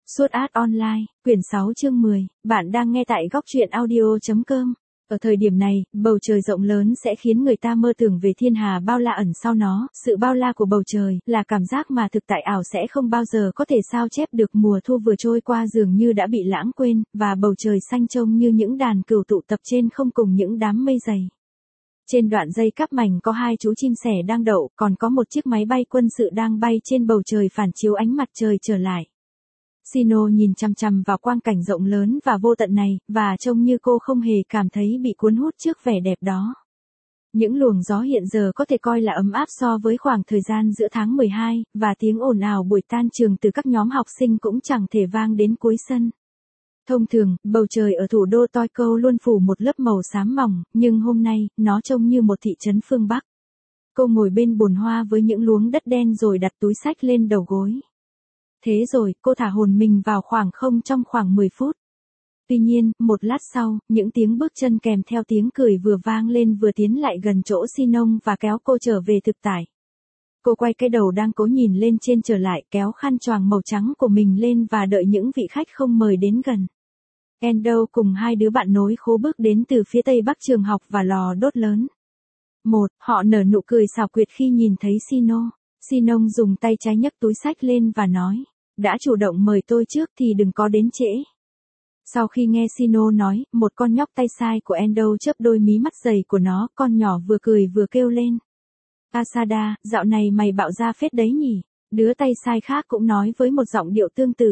Suốt Art Online, quyển 6 chương 10, bạn đang nghe tại góc truyện audio.com. Ở thời điểm này, bầu trời rộng lớn sẽ khiến người ta mơ tưởng về thiên hà bao la ẩn sau nó, sự bao la của bầu trời, là cảm giác mà thực tại ảo sẽ không bao giờ có thể sao chép được. Mùa thu vừa trôi qua dường như đã bị lãng quên, và bầu trời xanh trông như những đàn cừu tụ tập trên không cùng những đám mây dày. Trên đoạn dây cáp mảnh có hai chú chim sẻ đang đậu, còn có một chiếc máy bay quân sự đang bay trên bầu trời phản chiếu ánh mặt trời trở lại. Sino nhìn chằm chằm vào quang cảnh rộng lớn và vô tận này, và trông như cô không hề cảm thấy bị cuốn hút trước vẻ đẹp đó. Những luồng gió hiện giờ có thể coi là ấm áp so với khoảng thời gian giữa tháng 12, và tiếng ồn ào buổi tan trường từ các nhóm học sinh cũng chẳng thể vang đến cuối sân. Thông thường, bầu trời ở thủ đô Tokyo luôn phủ một lớp màu xám mỏng, nhưng hôm nay, nó trông như một thị trấn phương Bắc. Cô ngồi bên bồn hoa với những luống đất đen rồi đặt túi xách lên đầu gối. Thế rồi, cô thả hồn mình vào khoảng không trong khoảng 10 phút. Tuy nhiên, một lát sau, những tiếng bước chân kèm theo tiếng cười vừa vang lên vừa tiến lại gần chỗ Sinong và kéo cô trở về thực tại. Cô quay cái đầu đang cố nhìn lên trên trở lại, kéo khăn choàng màu trắng của mình lên và đợi những vị khách không mời đến gần. Endo cùng hai đứa bạn nối khố bước đến từ phía tây bắc trường học và lò đốt lớn. Họ nở nụ cười xảo quyệt khi nhìn thấy Sino. Sinong dùng tay trái nhấc túi xách lên và nói, đã chủ động mời tôi trước thì đừng có đến trễ. Sau khi nghe Sino nói, một con nhóc tay sai của Endo chớp đôi mí mắt dày của nó, con nhỏ vừa cười vừa kêu lên. Asada, dạo này mày bạo ra phết đấy nhỉ? Đứa tay sai khác cũng nói với một giọng điệu tương tự.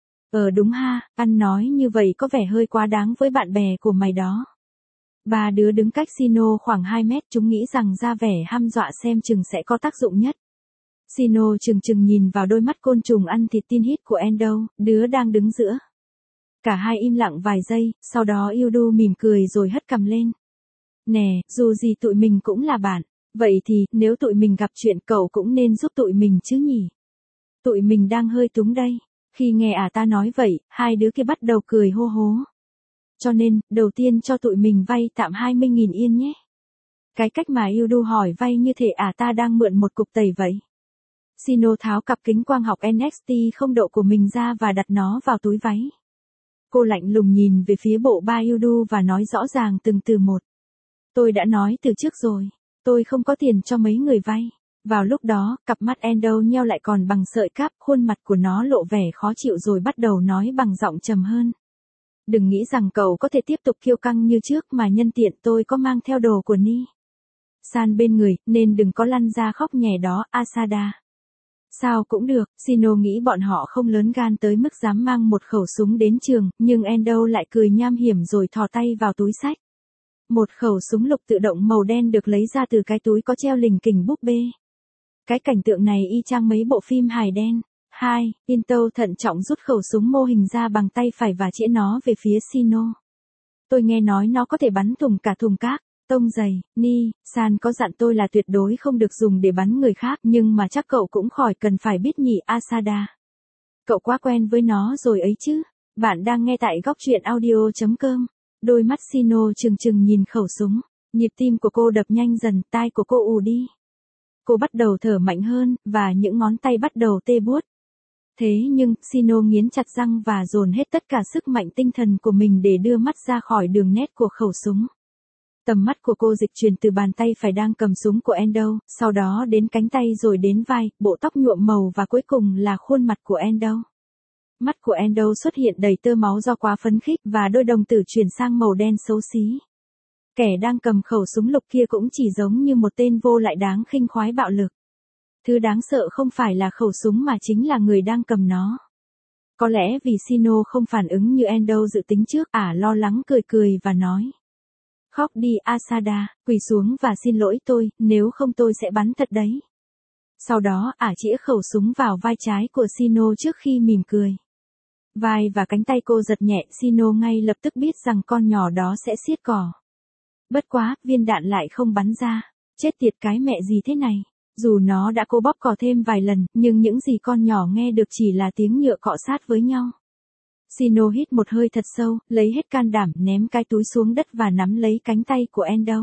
Đúng ha, ăn nói như vậy có vẻ hơi quá đáng với bạn bè của mày đó. Ba đứa đứng cách Sino khoảng 2 mét, chúng nghĩ rằng ra vẻ hăm dọa xem chừng sẽ có tác dụng nhất. Sino chừng nhìn vào đôi mắt côn trùng ăn thịt tin hít của Endo, đứa đang đứng giữa. Cả hai im lặng vài giây, sau đó Yudu mỉm cười rồi hất cằm lên. Nè, dù gì tụi mình cũng là bạn, vậy thì, nếu tụi mình gặp chuyện cậu cũng nên giúp tụi mình chứ nhỉ? Tụi mình đang hơi túng đây. Khi nghe ta nói vậy, hai đứa kia bắt đầu cười hô hố. Cho nên, đầu tiên cho tụi mình vay tạm 20.000 yên nhé. Cái cách mà Yudu hỏi vay như thể ta đang mượn một cục tẩy vậy. Sino tháo cặp kính quang học NXT không độ của mình ra và đặt nó vào túi váy. Cô lạnh lùng nhìn về phía bộ ba Yudu và nói rõ ràng từng từ một. Tôi đã nói từ trước rồi, tôi không có tiền cho mấy người vay. Vào lúc đó, cặp mắt Endo nheo lại còn bằng sợi cáp, khuôn mặt của nó lộ vẻ khó chịu rồi bắt đầu nói bằng giọng trầm hơn. Đừng nghĩ rằng cậu có thể tiếp tục kiêu căng như trước mà nhân tiện tôi có mang theo đồ của Ni San bên người, nên đừng có lăn ra khóc nhè đó, Asada. Sao cũng được, Sino nghĩ bọn họ không lớn gan tới mức dám mang một khẩu súng đến trường, nhưng Endo lại cười nham hiểm rồi thò tay vào túi xách. Một khẩu súng lục tự động màu đen được lấy ra từ cái túi có treo lình kình búp bê. Cái cảnh tượng này y chang mấy bộ phim hài đen. Pinto thận trọng rút khẩu súng mô hình ra bằng tay phải và chĩa nó về phía Sino. Tôi nghe nói nó có thể bắn thủng cả thùng cát. Tông giày, Ni San có dặn tôi là tuyệt đối không được dùng để bắn người khác, nhưng mà chắc cậu cũng khỏi cần phải biết nhỉ Asada. Cậu quá quen với nó rồi ấy chứ. Bạn đang nghe tại góc truyện audio.com. Đôi mắt Sino trừng nhìn khẩu súng. Nhịp tim của cô đập nhanh dần, tai của cô ù đi. Cô bắt đầu thở mạnh hơn, và những ngón tay bắt đầu tê buốt. Thế nhưng, Sino nghiến chặt răng và dồn hết tất cả sức mạnh tinh thần của mình để đưa mắt ra khỏi đường nét của khẩu súng. Tầm mắt của cô dịch chuyển từ bàn tay phải đang cầm súng của Endo, sau đó đến cánh tay rồi đến vai, bộ tóc nhuộm màu và cuối cùng là khuôn mặt của Endo. Mắt của Endo xuất hiện đầy tơ máu do quá phấn khích và đôi đồng tử chuyển sang màu đen xấu xí. Kẻ đang cầm khẩu súng lục kia cũng chỉ giống như một tên vô lại đáng khinh khoái bạo lực. Thứ đáng sợ không phải là khẩu súng mà chính là người đang cầm nó. Có lẽ vì Sino không phản ứng như Endo dự tính trước, lo lắng cười và nói. Khóc đi Asada, quỳ xuống và xin lỗi tôi, nếu không tôi sẽ bắn thật đấy. Sau đó chĩa khẩu súng vào vai trái của Sino trước khi mỉm cười. Vai và cánh tay cô giật nhẹ, Sino ngay lập tức biết rằng con nhỏ đó sẽ xiết cò. Bất quá, viên đạn lại không bắn ra. Chết tiệt cái mẹ gì thế này. Dù nó đã cố bóp cò thêm vài lần, nhưng những gì con nhỏ nghe được chỉ là tiếng nhựa cọ sát với nhau. Sino hít một hơi thật sâu, lấy hết can đảm ném cái túi xuống đất và nắm lấy cánh tay của Endo.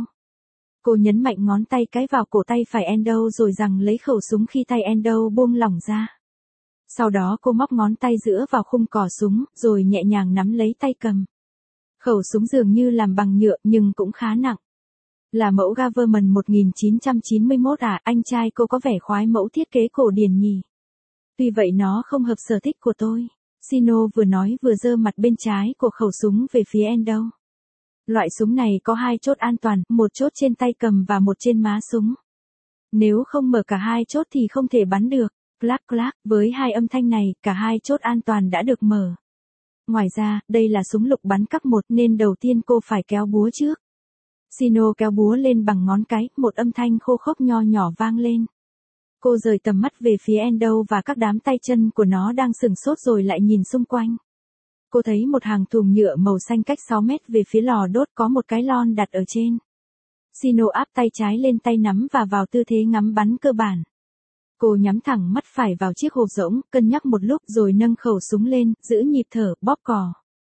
Cô nhấn mạnh ngón tay cái vào cổ tay phải Endo rồi giằng lấy khẩu súng khi tay Endo buông lỏng ra. Sau đó cô móc ngón tay giữa vào khung cò súng, rồi nhẹ nhàng nắm lấy tay cầm. Khẩu súng dường như làm bằng nhựa nhưng cũng khá nặng. Là mẫu Government 1991 à, anh trai cô có vẻ khoái mẫu thiết kế cổ điển nhỉ. Tuy vậy nó không hợp sở thích của tôi. Sino vừa nói vừa giơ mặt bên trái của khẩu súng về phía Endo. Loại súng này có 2 chốt an toàn, một chốt trên tay cầm và một trên má súng. Nếu không mở cả 2 chốt thì không thể bắn được. Clac clac, với 2 âm thanh này, cả 2 chốt an toàn đã được mở. Ngoài ra, đây là súng lục bắn cắp 1 nên đầu tiên cô phải kéo búa trước. Sino kéo búa lên bằng ngón cái, một âm thanh khô khốc nho nhỏ vang lên. Cô rời tầm mắt về phía Endo và các đám tay chân của nó đang sửng sốt rồi lại nhìn xung quanh. Cô thấy một hàng thùng nhựa màu xanh cách 6 mét về phía lò đốt có một cái lon đặt ở trên. Sino áp tay trái lên tay nắm và vào tư thế ngắm bắn cơ bản. Cô nhắm thẳng mắt phải vào chiếc hộp rỗng, cân nhắc một lúc rồi nâng khẩu súng lên, giữ nhịp thở, bóp cò.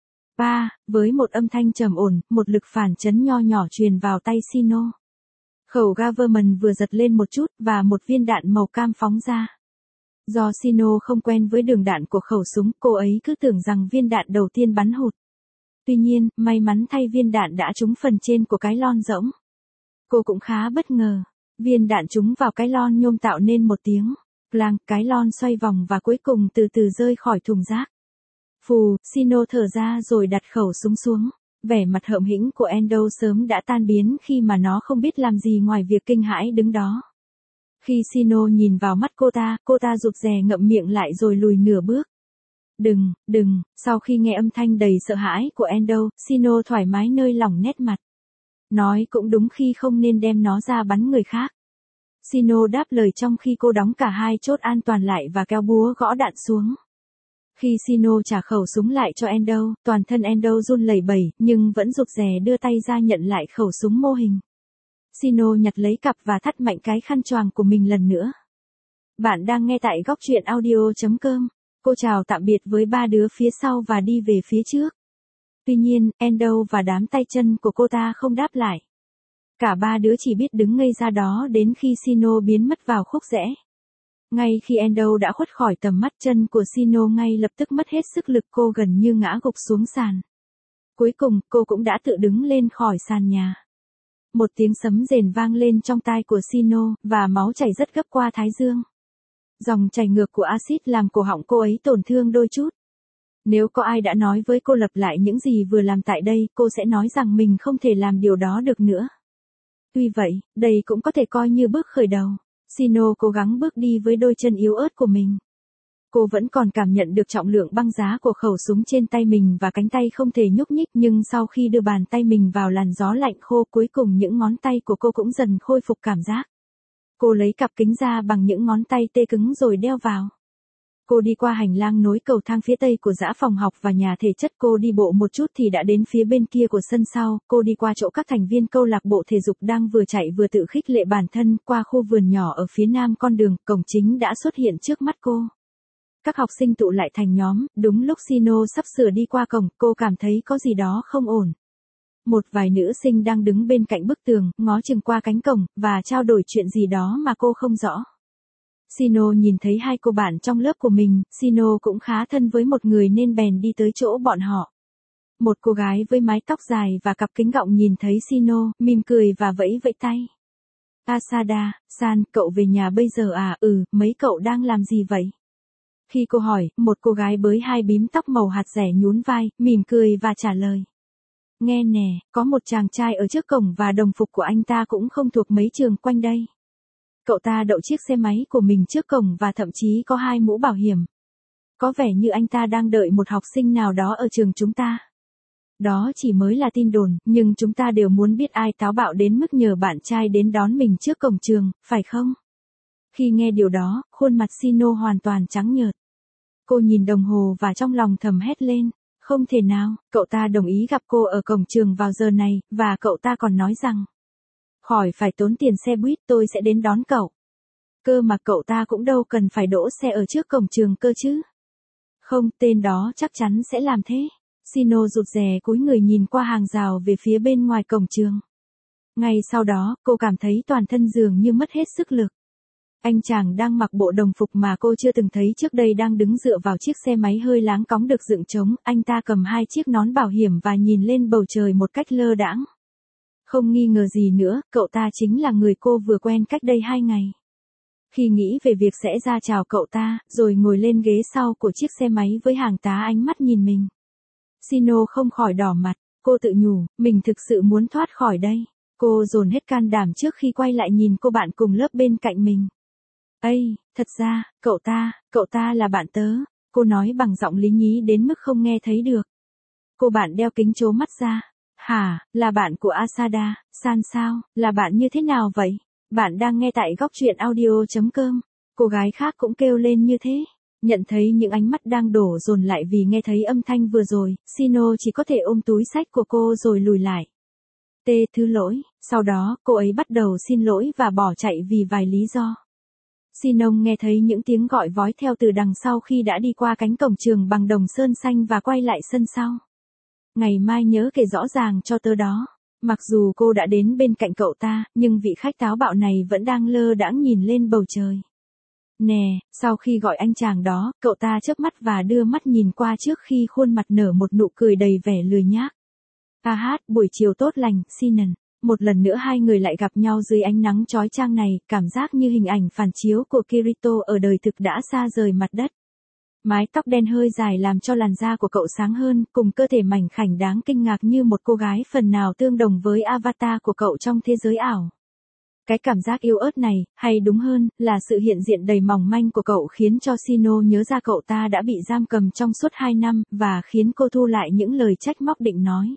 Với một âm thanh trầm ổn, một lực phản chấn nho nhỏ truyền vào tay Sino. Khẩu Government vừa giật lên một chút và một viên đạn màu cam phóng ra. Do Sino không quen với đường đạn của khẩu súng, cô ấy cứ tưởng rằng viên đạn đầu tiên bắn hụt. Tuy nhiên, may mắn thay viên đạn đã trúng phần trên của cái lon rỗng. Cô cũng khá bất ngờ. Viên đạn trúng vào cái lon nhôm tạo nên một tiếng clang, cái lon xoay vòng và cuối cùng từ từ rơi khỏi thùng rác. Phù, Sino thở ra rồi đặt khẩu súng xuống. Vẻ mặt hậm hĩnh của Endo sớm đã tan biến khi mà nó không biết làm gì ngoài việc kinh hãi đứng đó. Khi Sino nhìn vào mắt cô ta rụt rè ngậm miệng lại rồi lùi nửa bước. Đừng, sau khi nghe âm thanh đầy sợ hãi của Endo, Sino thoải mái nơi lỏng nét mặt. Nói cũng đúng khi không nên đem nó ra bắn người khác. Sino đáp lời trong khi cô đóng cả 2 chốt an toàn lại và kéo búa gõ đạn xuống. Khi Sino trả khẩu súng lại cho Endo, toàn thân Endo run lẩy bẩy, nhưng vẫn rụt rè đưa tay ra nhận lại khẩu súng mô hình. Sino nhặt lấy cặp và thắt mạnh cái khăn choàng của mình lần nữa. Bạn đang nghe tại góc truyện audio.com. Cô chào tạm biệt với 3 đứa phía sau và đi về phía trước. Tuy nhiên, Endo và đám tay chân của cô ta không đáp lại. Cả 3 đứa chỉ biết đứng ngây ra đó đến khi Sino biến mất vào khúc rẽ. Ngay khi Endo đã khuất khỏi tầm mắt, chân của Sino ngay lập tức mất hết sức lực, cô gần như ngã gục xuống sàn. Cuối cùng, cô cũng đã tự đứng lên khỏi sàn nhà. Một tiếng sấm rền vang lên trong tai của Sino, và máu chảy rất gấp qua thái dương. Dòng chảy ngược của axit làm cổ họng cô ấy tổn thương đôi chút. Nếu có ai đã nói với cô lặp lại những gì vừa làm tại đây, cô sẽ nói rằng mình không thể làm điều đó được nữa. Tuy vậy, đây cũng có thể coi như bước khởi đầu. Sino cố gắng bước đi với đôi chân yếu ớt của mình. Cô vẫn còn cảm nhận được trọng lượng băng giá của khẩu súng trên tay mình và cánh tay không thể nhúc nhích, nhưng sau khi đưa bàn tay mình vào làn gió lạnh khô, cuối cùng những ngón tay của cô cũng dần khôi phục cảm giác. Cô lấy cặp kính ra bằng những ngón tay tê cứng rồi đeo vào. Cô đi qua hành lang nối cầu thang phía tây của dã phòng học và nhà thể chất. Cô đi bộ một chút thì đã đến phía bên kia của sân sau. Cô đi qua chỗ các thành viên câu lạc bộ thể dục đang vừa chạy vừa tự khích lệ bản thân. Qua khu vườn nhỏ ở phía nam con đường, cổng chính đã xuất hiện trước mắt cô. Các học sinh tụ lại thành nhóm. Đúng lúc Sino sắp sửa đi qua cổng, cô cảm thấy có gì đó không ổn. Một vài nữ sinh đang đứng bên cạnh bức tường, ngó chừng qua cánh cổng, và trao đổi chuyện gì đó mà cô không rõ. Sino nhìn thấy 2 cô bạn trong lớp của mình, Sino cũng khá thân với một người nên bèn đi tới chỗ bọn họ. Một cô gái với mái tóc dài và cặp kính gọng nhìn thấy Sino, mỉm cười và vẫy vẫy tay. Asada-san, cậu về nhà bây giờ à? Mấy cậu đang làm gì vậy? Khi cô hỏi, một cô gái bới 2 bím tóc màu hạt rẻ nhún vai, mỉm cười và trả lời. Nghe nè, có một chàng trai ở trước cổng và đồng phục của anh ta cũng không thuộc mấy trường quanh đây. Cậu ta đậu chiếc xe máy của mình trước cổng và thậm chí có 2 mũ bảo hiểm. Có vẻ như anh ta đang đợi một học sinh nào đó ở trường chúng ta. Đó chỉ mới là tin đồn, nhưng chúng ta đều muốn biết ai táo bạo đến mức nhờ bạn trai đến đón mình trước cổng trường, phải không? Khi nghe điều đó, khuôn mặt Sino hoàn toàn trắng nhợt. Cô nhìn đồng hồ và trong lòng thầm hét lên. Không thể nào, cậu ta đồng ý gặp cô ở cổng trường vào giờ này, và cậu ta còn nói rằng. Khỏi phải tốn tiền xe buýt, tôi sẽ đến đón cậu. Cơ mà cậu ta cũng đâu cần phải đỗ xe ở trước cổng trường cơ chứ. Không, tên đó chắc chắn sẽ làm thế. Sino rụt rè cúi người nhìn qua hàng rào về phía bên ngoài cổng trường. Ngay sau đó, cô cảm thấy toàn thân dường như mất hết sức lực. Anh chàng đang mặc bộ đồng phục mà cô chưa từng thấy trước đây đang đứng dựa vào chiếc xe máy hơi láng cóng được dựng trống, anh ta cầm hai chiếc nón bảo hiểm và nhìn lên bầu trời một cách lơ đãng. Không nghi ngờ gì nữa, cậu ta chính là người cô vừa quen cách đây 2 ngày. Khi nghĩ về việc sẽ ra chào cậu ta, rồi ngồi lên ghế sau của chiếc xe máy với hàng tá ánh mắt nhìn mình, Shino không khỏi đỏ mặt, cô tự nhủ, mình thực sự muốn thoát khỏi đây. Cô dồn hết can đảm trước khi quay lại nhìn cô bạn cùng lớp bên cạnh mình. Ây, thật ra, cậu ta là bạn tớ, cô nói bằng giọng lý nhí đến mức không nghe thấy được. Cô bạn đeo kính trố mắt ra. Hả, là bạn của Asada-san sao, là bạn như thế nào vậy? Bạn đang nghe tại góc truyện audio.com. Cô gái khác cũng kêu lên như thế. Nhận thấy những ánh mắt đang đổ dồn lại vì nghe thấy âm thanh vừa rồi, Shino chỉ có thể ôm túi xách của cô rồi lùi lại. Thứ lỗi, sau đó cô ấy bắt đầu xin lỗi và bỏ chạy vì vài lý do. Sinong nghe thấy những tiếng gọi vói theo từ đằng sau khi đã đi qua cánh cổng trường bằng đồng sơn xanh và quay lại sân sau. Ngày mai nhớ kể rõ ràng cho tớ đó. Mặc dù cô đã đến bên cạnh cậu ta, nhưng vị khách táo bạo này vẫn đang lơ đãng nhìn lên bầu trời. Nè, sau khi gọi anh chàng đó, cậu ta chớp mắt và đưa mắt nhìn qua trước khi khuôn mặt nở một nụ cười đầy vẻ lười nhác. Buổi chiều tốt lành, Sinon. Một lần nữa hai người lại gặp nhau dưới ánh nắng chói chang này, cảm giác như hình ảnh phản chiếu của Kirito ở đời thực đã xa rời mặt đất. Mái tóc đen hơi dài làm cho làn da của cậu sáng hơn, cùng cơ thể mảnh khảnh đáng kinh ngạc như một cô gái phần nào tương đồng với avatar của cậu trong thế giới ảo. Cái cảm giác yếu ớt này, hay đúng hơn, là sự hiện diện đầy mỏng manh của cậu khiến cho Shino nhớ ra cậu ta đã bị giam cầm trong suốt 2 năm, và khiến cô thu lại những lời trách móc định nói.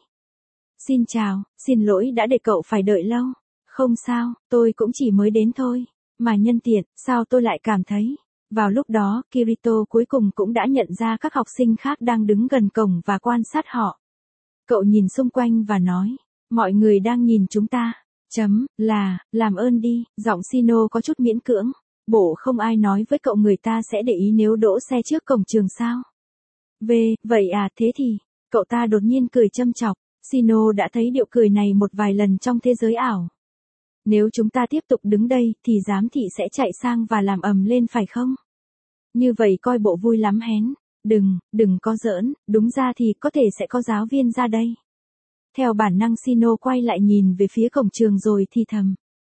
Xin chào, xin lỗi đã để cậu phải đợi lâu. Không sao, tôi cũng chỉ mới đến thôi. Mà nhân tiện, sao tôi lại cảm thấy. Vào lúc đó, Kirito cuối cùng cũng đã nhận ra các học sinh khác đang đứng gần cổng và quan sát họ. Cậu nhìn xung quanh và nói, mọi người đang nhìn chúng ta. Làm ơn đi, giọng Shino có chút miễn cưỡng. Bộ không ai nói với cậu người ta sẽ để ý nếu đỗ xe trước cổng trường sao? Vậy à, thế thì, cậu ta đột nhiên cười châm chọc. Shino đã thấy điệu cười này một vài lần trong thế giới ảo. Nếu chúng ta tiếp tục đứng đây, thì giám thị sẽ chạy sang và làm ầm lên phải không? Như vậy coi bộ vui lắm hén. Đừng có giỡn, đúng ra thì có thể sẽ có giáo viên ra đây. Theo bản năng Shino quay lại nhìn về phía cổng trường rồi thì thầm.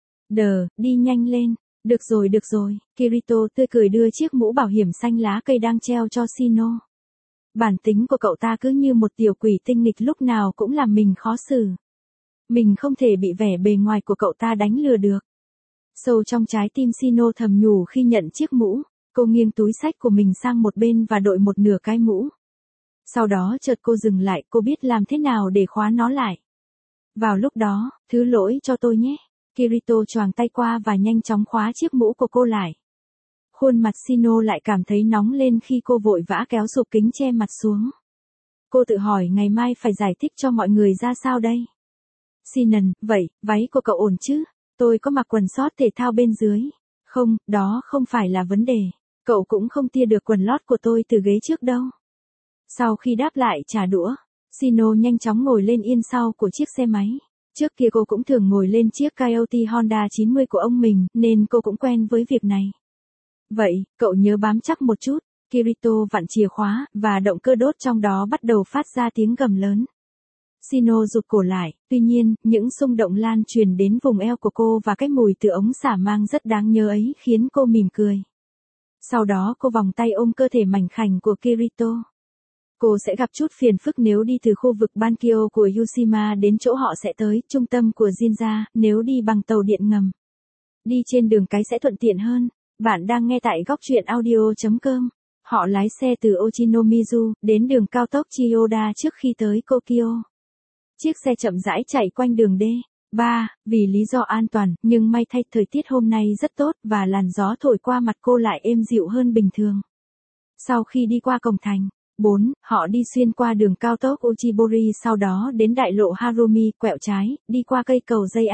Đi nhanh lên. Được rồi, Kirito tươi cười đưa chiếc mũ bảo hiểm xanh lá cây đang treo cho Shino. Bản tính của cậu ta cứ như một tiểu quỷ tinh nghịch lúc nào cũng làm mình khó xử. Mình không thể bị vẻ bề ngoài của cậu ta đánh lừa được. Sâu trong trái tim Shino thầm nhủ khi nhận chiếc mũ, cô nghiêng túi xách của mình sang một bên và đội một nửa cái mũ. Sau đó chợt cô dừng lại, cô biết làm thế nào để khóa nó lại. Vào lúc đó, thứ lỗi cho tôi nhé. Kirito choàng tay qua và nhanh chóng khóa chiếc mũ của cô lại. Khuôn mặt Shino lại cảm thấy nóng lên khi cô vội vã kéo sụp kính che mặt xuống. Cô tự hỏi ngày mai phải giải thích cho mọi người ra sao đây? Sinon, vậy, váy của cậu ổn chứ? Tôi có mặc quần sót thể thao bên dưới. Không, đó không phải là vấn đề. Cậu cũng không tia được quần lót của tôi từ ghế trước đâu. Sau khi đáp lại trả đũa, Shino nhanh chóng ngồi lên yên sau của chiếc xe máy. Trước kia cô cũng thường ngồi lên chiếc Coyote Honda 90 của ông mình, nên cô cũng quen với việc này. Vậy, cậu nhớ bám chắc một chút. Kirito vặn chìa khóa, và động cơ đốt trong đó bắt đầu phát ra tiếng gầm lớn. Shino rụt cổ lại, tuy nhiên, những xung động lan truyền đến vùng eo của cô và cái mùi từ ống xả mang rất đáng nhớ ấy khiến cô mỉm cười. Sau đó cô vòng tay ôm cơ thể mảnh khảnh của Kirito. Cô sẽ gặp chút phiền phức nếu đi từ khu vực Bankyo của Yushima đến chỗ họ sẽ tới, trung tâm của Jinja, nếu đi bằng tàu điện ngầm. Đi trên đường cái sẽ thuận tiện hơn. Bạn đang nghe tại góc truyện audio.com. Họ lái xe từ Ochinomizu đến đường cao tốc Chiyoda trước khi tới Tokyo. Chiếc xe chậm rãi chạy quanh đường D3, vì lý do an toàn, nhưng may thay thời tiết hôm nay rất tốt và làn gió thổi qua mặt cô lại êm dịu hơn bình thường. Sau khi đi qua cổng thành 4, họ đi xuyên qua đường cao tốc Uchibori, sau đó đến đại lộ Harumi, quẹo trái, đi qua cây cầu dây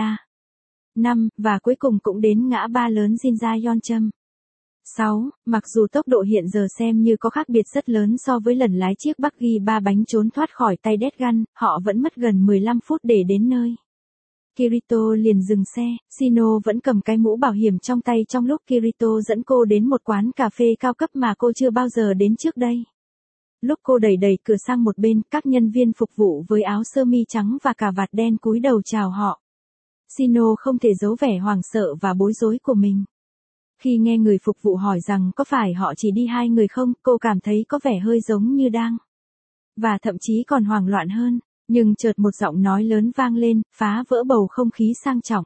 A5, và cuối cùng cũng đến ngã ba lớn Jinja Yoncham. 6. Mặc dù tốc độ hiện giờ xem như có khác biệt rất lớn so với lần lái chiếc buggy 3 bánh trốn thoát khỏi tay Death Gun, họ vẫn mất gần 15 phút để đến nơi. Kirito liền dừng xe, Shino vẫn cầm cái mũ bảo hiểm trong tay trong lúc Kirito dẫn cô đến một quán cà phê cao cấp mà cô chưa bao giờ đến trước đây. Lúc cô đẩy cửa sang một bên, các nhân viên phục vụ với áo sơ mi trắng và cà vạt đen cúi đầu chào họ. Shino không thể giấu vẻ hoảng sợ và bối rối của mình. Khi nghe người phục vụ hỏi rằng có phải họ chỉ đi 2 người không, cô cảm thấy có vẻ hơi giống như đang. Và thậm chí còn hoảng loạn hơn, nhưng chợt một giọng nói lớn vang lên, phá vỡ bầu không khí sang trọng.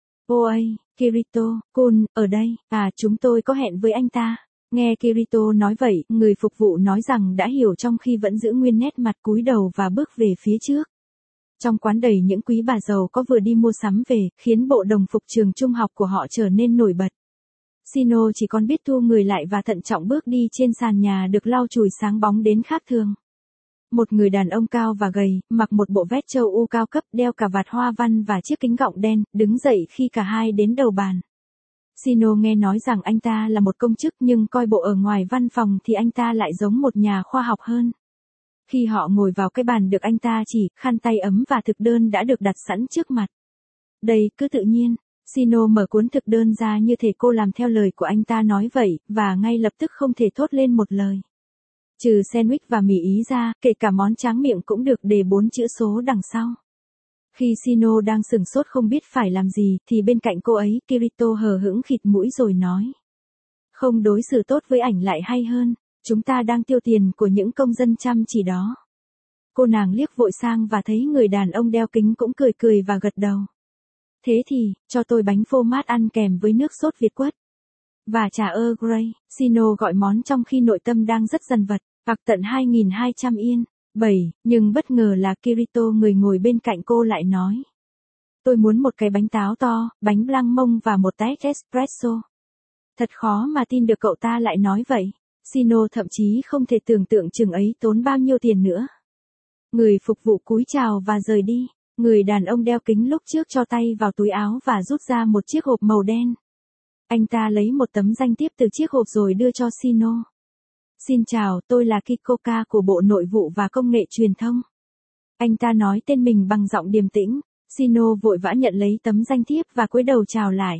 Ôi, Kirito-kun, ở đây, chúng tôi có hẹn với anh ta. Nghe Kirito nói vậy, người phục vụ nói rằng đã hiểu trong khi vẫn giữ nguyên nét mặt cúi đầu và bước về phía trước. Trong quán đầy những quý bà giàu có vừa đi mua sắm về, khiến bộ đồng phục trường trung học của họ trở nên nổi bật. Shino chỉ còn biết thu người lại và thận trọng bước đi trên sàn nhà được lau chùi sáng bóng đến khác thường. Một người đàn ông cao và gầy, mặc một bộ vest châu Âu cao cấp, đeo cà vạt hoa văn và chiếc kính gọng đen, đứng dậy khi cả hai đến đầu bàn. Shino nghe nói rằng anh ta là một công chức nhưng coi bộ ở ngoài văn phòng thì anh ta lại giống một nhà khoa học hơn. Khi họ ngồi vào cái bàn được anh ta chỉ, khăn tay ấm và thực đơn đã được đặt sẵn trước mặt. Đây cứ tự nhiên. Shino mở cuốn thực đơn ra như thể cô làm theo lời của anh ta nói vậy, và ngay lập tức không thể thốt lên một lời. Trừ sandwich và mì Ý ra, kể cả món tráng miệng cũng được đề 4 chữ số đằng sau. Khi Shino đang sửng sốt không biết phải làm gì, thì bên cạnh cô ấy, Kirito hờ hững khịt mũi rồi nói. Không đối xử tốt với ảnh lại hay hơn, chúng ta đang tiêu tiền của những công dân chăm chỉ đó. Cô nàng liếc vội sang và thấy người đàn ông đeo kính cũng cười cười và gật đầu. Thế thì, cho tôi bánh phô mát ăn kèm với nước sốt Việt quất. Và trà Earl Grey, Shino gọi món trong khi nội tâm đang rất dần vật, hoặc tận 2.200 yên. Nhưng bất ngờ là Kirito người ngồi bên cạnh cô lại nói. Tôi muốn một cái bánh táo to, bánh blanc mông và một tách espresso. Thật khó mà tin được cậu ta lại nói vậy. Shino thậm chí không thể tưởng tượng chừng ấy tốn bao nhiêu tiền nữa. Người phục vụ cúi chào và rời đi. Người đàn ông đeo kính lúc trước cho tay vào túi áo và rút ra một chiếc hộp màu đen. Anh ta lấy một tấm danh thiếp từ chiếc hộp rồi đưa cho Shino. Xin chào, tôi là Kikoka của Bộ Nội vụ và Công nghệ Truyền thông. Anh ta nói tên mình bằng giọng điềm tĩnh. Shino vội vã nhận lấy tấm danh thiếp và cúi đầu chào lại.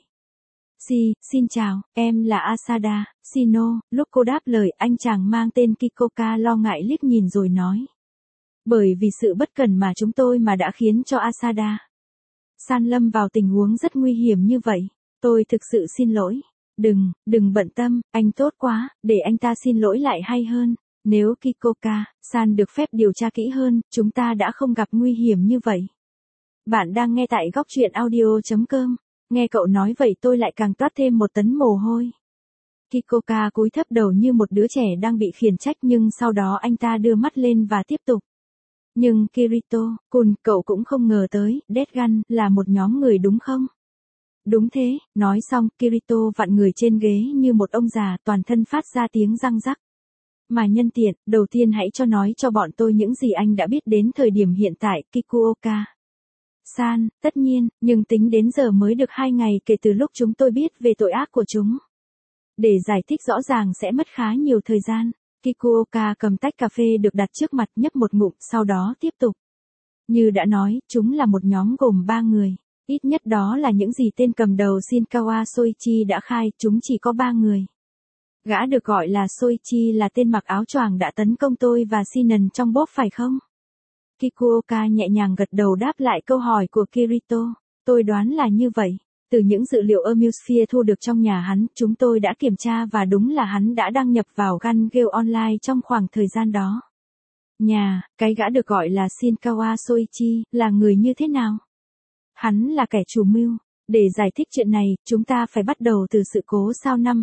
Xin chào, em là Asada, Shino. Lúc cô đáp lời, anh chàng mang tên Kikoka lo ngại liếc nhìn rồi nói. Bởi vì sự bất cẩn mà chúng tôi mà đã khiến cho Asada San lâm vào tình huống rất nguy hiểm như vậy. Tôi thực sự xin lỗi. Đừng bận tâm, anh tốt quá, để anh ta xin lỗi lại hay hơn. Nếu Kikoka San được phép điều tra kỹ hơn, chúng ta đã không gặp nguy hiểm như vậy. Bạn đang nghe tại góc truyện audio.com. Nghe cậu nói vậy tôi lại càng toát thêm một tấn mồ hôi. Kikoka cúi thấp đầu như một đứa trẻ đang bị khiển trách nhưng sau đó anh ta đưa mắt lên và tiếp tục. Nhưng Kirito-kun, cậu cũng không ngờ tới, Deathgun là một nhóm người đúng không? Đúng thế, nói xong, Kirito vặn người trên ghế như một ông già toàn thân phát ra tiếng răng rắc. Mà nhân tiện, đầu tiên hãy nói cho bọn tôi những gì anh đã biết đến thời điểm hiện tại, Kikuoka. San, tất nhiên, nhưng tính đến giờ mới được 2 ngày kể từ lúc chúng tôi biết về tội ác của chúng. Để giải thích rõ ràng sẽ mất khá nhiều thời gian. Kikuoka cầm tách cà phê được đặt trước mặt nhấp một ngụm, sau đó tiếp tục. Như đã nói, chúng là một nhóm gồm 3 người. Ít nhất đó là những gì tên cầm đầu Shinkawa Soichi đã khai, chúng chỉ có 3 người. Gã được gọi là Soichi là tên mặc áo choàng đã tấn công tôi và Shinan trong bốp phải không? Kikuoka nhẹ nhàng gật đầu đáp lại câu hỏi của Kirito. Tôi đoán là như vậy. Từ những dữ liệu Amusphere thu được trong nhà hắn, chúng tôi đã kiểm tra và đúng là hắn đã đăng nhập vào Gun Game Online trong khoảng thời gian đó. Cái gã được gọi là Shinkawa Soichi, là người như thế nào? Hắn là kẻ chủ mưu. Để giải thích chuyện này, chúng ta phải bắt đầu từ sự cố sau năm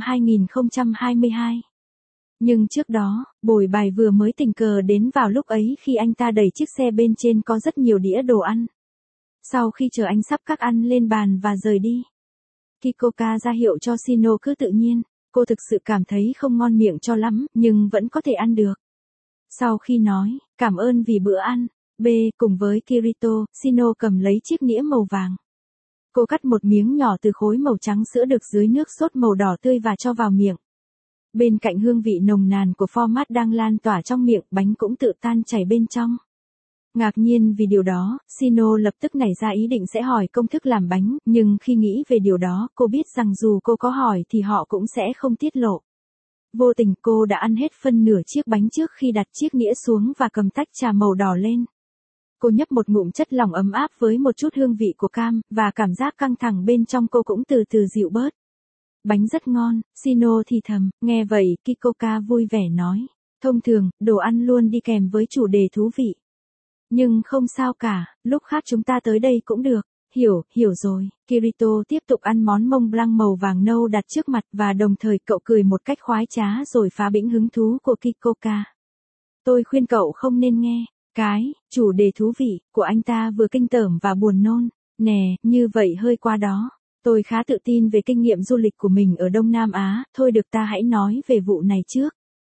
2022. Nhưng trước đó, bồi bài vừa mới tình cờ đến vào lúc ấy khi anh ta đẩy chiếc xe bên trên có rất nhiều đĩa đồ ăn. Sau khi chờ anh sắp các ăn lên bàn và rời đi, Kikoka ra hiệu cho Shino cứ tự nhiên, cô thực sự cảm thấy không ngon miệng cho lắm, nhưng vẫn có thể ăn được. Sau khi nói, cảm ơn vì bữa ăn, cùng với Kirito, Shino cầm lấy chiếc nĩa màu vàng. Cô cắt một miếng nhỏ từ khối màu trắng sữa được dưới nước sốt màu đỏ tươi và cho vào miệng. Bên cạnh hương vị nồng nàn của format đang lan tỏa trong miệng, bánh cũng tự tan chảy bên trong. Ngạc nhiên vì điều đó, Shino lập tức nảy ra ý định sẽ hỏi công thức làm bánh, nhưng khi nghĩ về điều đó, cô biết rằng dù cô có hỏi thì họ cũng sẽ không tiết lộ. Vô tình cô đã ăn hết phân nửa chiếc bánh trước khi đặt chiếc nĩa xuống và cầm tách trà màu đỏ lên. Cô nhấp một ngụm chất lỏng ấm áp với một chút hương vị của cam, và cảm giác căng thẳng bên trong cô cũng từ từ dịu bớt. Bánh rất ngon, Shino thì thầm, nghe vậy Kikoka vui vẻ nói. Thông thường, đồ ăn luôn đi kèm với chủ đề thú vị. Nhưng không sao cả, lúc khác chúng ta tới đây cũng được. Hiểu rồi. Kirito tiếp tục ăn món mông blanc màu vàng nâu đặt trước mặt và đồng thời cậu cười một cách khoái trá rồi phá bĩnh hứng thú của Kikoka. Tôi khuyên cậu không nên nghe. Cái, chủ đề thú vị, của anh ta vừa kinh tởm và buồn nôn. Nè, như vậy hơi quá đó. Tôi khá tự tin về kinh nghiệm du lịch của mình ở Đông Nam Á, thôi được ta hãy nói về vụ này trước.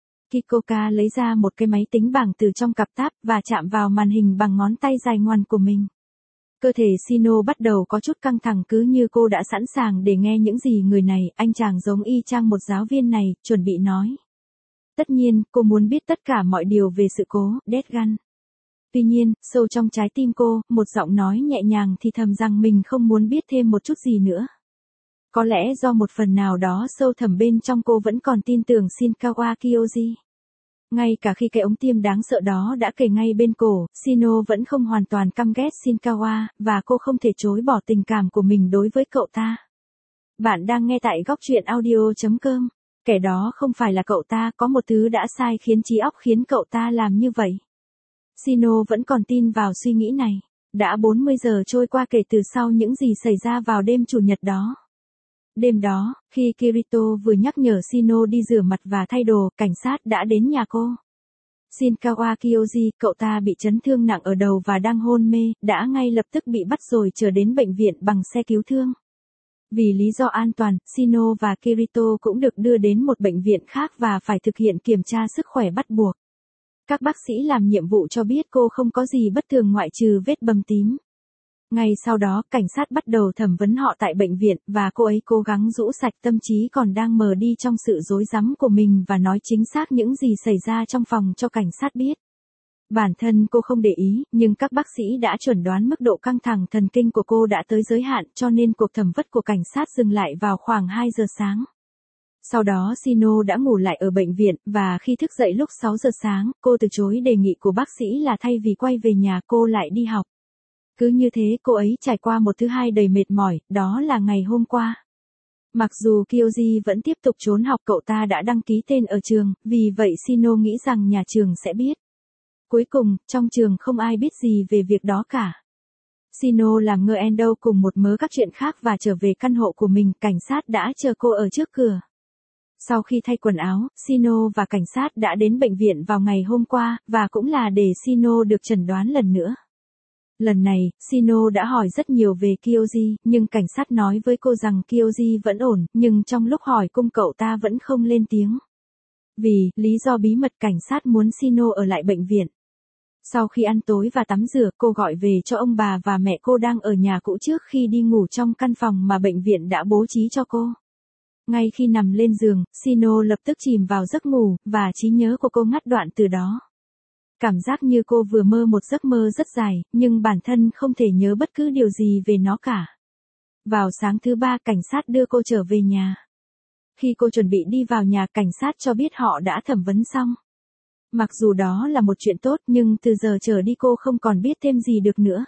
Kikoka lấy ra một cái máy tính bảng từ trong cặp táp và chạm vào màn hình bằng ngón tay dài ngoằn của mình. Cơ thể Shino bắt đầu có chút căng thẳng cứ như cô đã sẵn sàng để nghe những gì người này, anh chàng giống y chang một giáo viên này, chuẩn bị nói. Tất nhiên, cô muốn biết tất cả mọi điều về sự cố, Deathgun. Tuy nhiên, sâu trong trái tim cô, một giọng nói nhẹ nhàng thì thầm rằng mình không muốn biết thêm một chút gì nữa. Có lẽ do một phần nào đó sâu thẳm bên trong cô vẫn còn tin tưởng Shinkawa Kyoji. Ngay cả khi cái ống tiêm đáng sợ đó đã kề ngay bên cổ, Shino vẫn không hoàn toàn căm ghét Shinkawa, và cô không thể chối bỏ tình cảm của mình đối với cậu ta. Bạn đang nghe tại góc truyện audio.com. Kẻ đó không phải là cậu ta, có một thứ đã sai khiến trí óc khiến cậu ta làm như vậy. Shino vẫn còn tin vào suy nghĩ này. Đã 40 giờ trôi qua kể từ sau những gì xảy ra vào đêm chủ nhật đó. Đêm đó, khi Kirito vừa nhắc nhở Shino đi rửa mặt và thay đồ, cảnh sát đã đến nhà cô. Shinkawa Kyoji, cậu ta bị chấn thương nặng ở đầu và đang hôn mê, đã ngay lập tức bị bắt rồi trở đến bệnh viện bằng xe cứu thương. Vì lý do an toàn, Shino và Kirito cũng được đưa đến một bệnh viện khác và phải thực hiện kiểm tra sức khỏe bắt buộc. Các bác sĩ làm nhiệm vụ cho biết cô không có gì bất thường ngoại trừ vết bầm tím. Ngay sau đó, cảnh sát bắt đầu thẩm vấn họ tại bệnh viện, và cô ấy cố gắng rũ sạch tâm trí còn đang mờ đi trong sự rối rắm của mình và nói chính xác những gì xảy ra trong phòng cho cảnh sát biết. Bản thân cô không để ý, nhưng các bác sĩ đã chuẩn đoán mức độ căng thẳng thần kinh của cô đã tới giới hạn, cho nên cuộc thẩm vấn của cảnh sát dừng lại vào khoảng 2 giờ sáng. Sau đó Shino đã ngủ lại ở bệnh viện, và khi thức dậy lúc 6 giờ sáng, cô từ chối đề nghị của bác sĩ là thay vì quay về nhà cô lại đi học. Cứ như thế cô ấy trải qua một thứ hai đầy mệt mỏi, đó là ngày hôm qua. Mặc dù Kyoji vẫn tiếp tục trốn học, cậu ta đã đăng ký tên ở trường, vì vậy Shino nghĩ rằng nhà trường sẽ biết. Cuối cùng, trong trường không ai biết gì về việc đó cả. Shino làm ngơ Endo cùng một mớ các chuyện khác và trở về căn hộ của mình, cảnh sát đã chờ cô ở trước cửa. Sau khi thay quần áo, Shino và cảnh sát đã đến bệnh viện vào ngày hôm qua, và cũng là để Shino được chẩn đoán lần nữa. Lần này, Shino đã hỏi rất nhiều về Kyoji, nhưng cảnh sát nói với cô rằng Kyoji vẫn ổn, nhưng trong lúc hỏi cung cậu ta vẫn không lên tiếng. Vì lý do bí mật, cảnh sát muốn Shino ở lại bệnh viện. Sau khi ăn tối và tắm rửa, cô gọi về cho ông bà và mẹ cô đang ở nhà cũ trước khi đi ngủ trong căn phòng mà bệnh viện đã bố trí cho cô. Ngay khi nằm lên giường, Shino lập tức chìm vào giấc ngủ, và trí nhớ của cô ngắt đoạn từ đó. Cảm giác như cô vừa mơ một giấc mơ rất dài, nhưng bản thân không thể nhớ bất cứ điều gì về nó cả. Vào sáng thứ ba, cảnh sát đưa cô trở về nhà. Khi cô chuẩn bị đi vào nhà, cảnh sát cho biết họ đã thẩm vấn xong. Mặc dù đó là một chuyện tốt, nhưng từ giờ trở đi cô không còn biết thêm gì được nữa.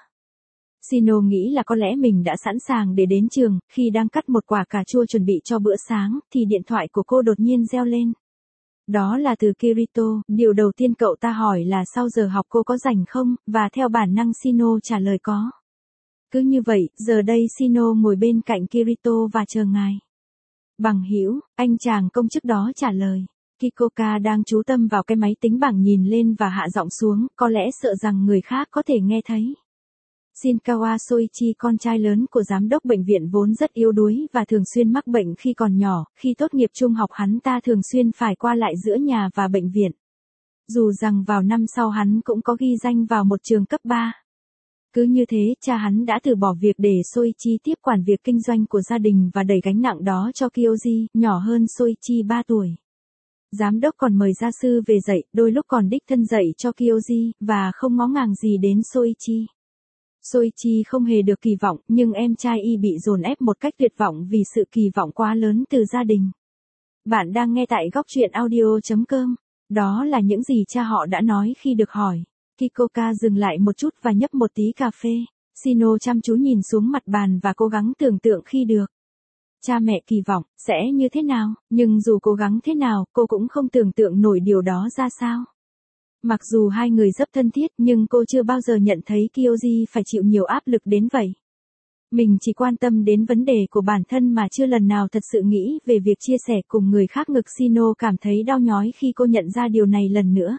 Shino nghĩ là có lẽ mình đã sẵn sàng để đến trường, khi đang cắt một quả cà chua chuẩn bị cho bữa sáng, thì điện thoại của cô đột nhiên reo lên. Đó là từ Kirito, điều đầu tiên cậu ta hỏi là sau giờ học cô có rảnh không, và theo bản năng Shino trả lời có. Cứ như vậy, giờ đây Shino ngồi bên cạnh Kirito và chờ ngài. Bằng hữu, anh chàng công chức đó trả lời. Kikoka đang chú tâm vào cái máy tính bảng nhìn lên và hạ giọng xuống, có lẽ sợ rằng người khác có thể nghe thấy. Shinkawa Soichi, con trai lớn của giám đốc bệnh viện vốn rất yếu đuối và thường xuyên mắc bệnh khi còn nhỏ, khi tốt nghiệp trung học hắn ta thường xuyên phải qua lại giữa nhà và bệnh viện. Dù rằng vào năm sau hắn cũng có ghi danh vào một trường cấp 3. Cứ như thế, cha hắn đã từ bỏ việc để Soichi tiếp quản việc kinh doanh của gia đình và đẩy gánh nặng đó cho Kyoji, nhỏ hơn Soichi 3 tuổi. Giám đốc còn mời gia sư về dạy, đôi lúc còn đích thân dạy cho Kyoji, và không ngó ngàng gì đến Soichi. Soichi không hề được kỳ vọng, nhưng em trai y bị dồn ép một cách tuyệt vọng vì sự kỳ vọng quá lớn từ gia đình. Bạn đang nghe tại góc truyện audio.com. Đó là những gì cha họ đã nói khi được hỏi. Kikoka dừng lại một chút và nhấp một tí cà phê. Shino chăm chú nhìn xuống mặt bàn và cố gắng tưởng tượng khi được. Cha mẹ kỳ vọng, sẽ như thế nào, nhưng dù cố gắng thế nào, cô cũng không tưởng tượng nổi điều đó ra sao. Mặc dù hai người rất thân thiết nhưng cô chưa bao giờ nhận thấy Kyoji phải chịu nhiều áp lực đến vậy. Mình chỉ quan tâm đến vấn đề của bản thân mà chưa lần nào thật sự nghĩ về việc chia sẻ cùng người khác. Ngực Shino cảm thấy đau nhói khi cô nhận ra điều này lần nữa.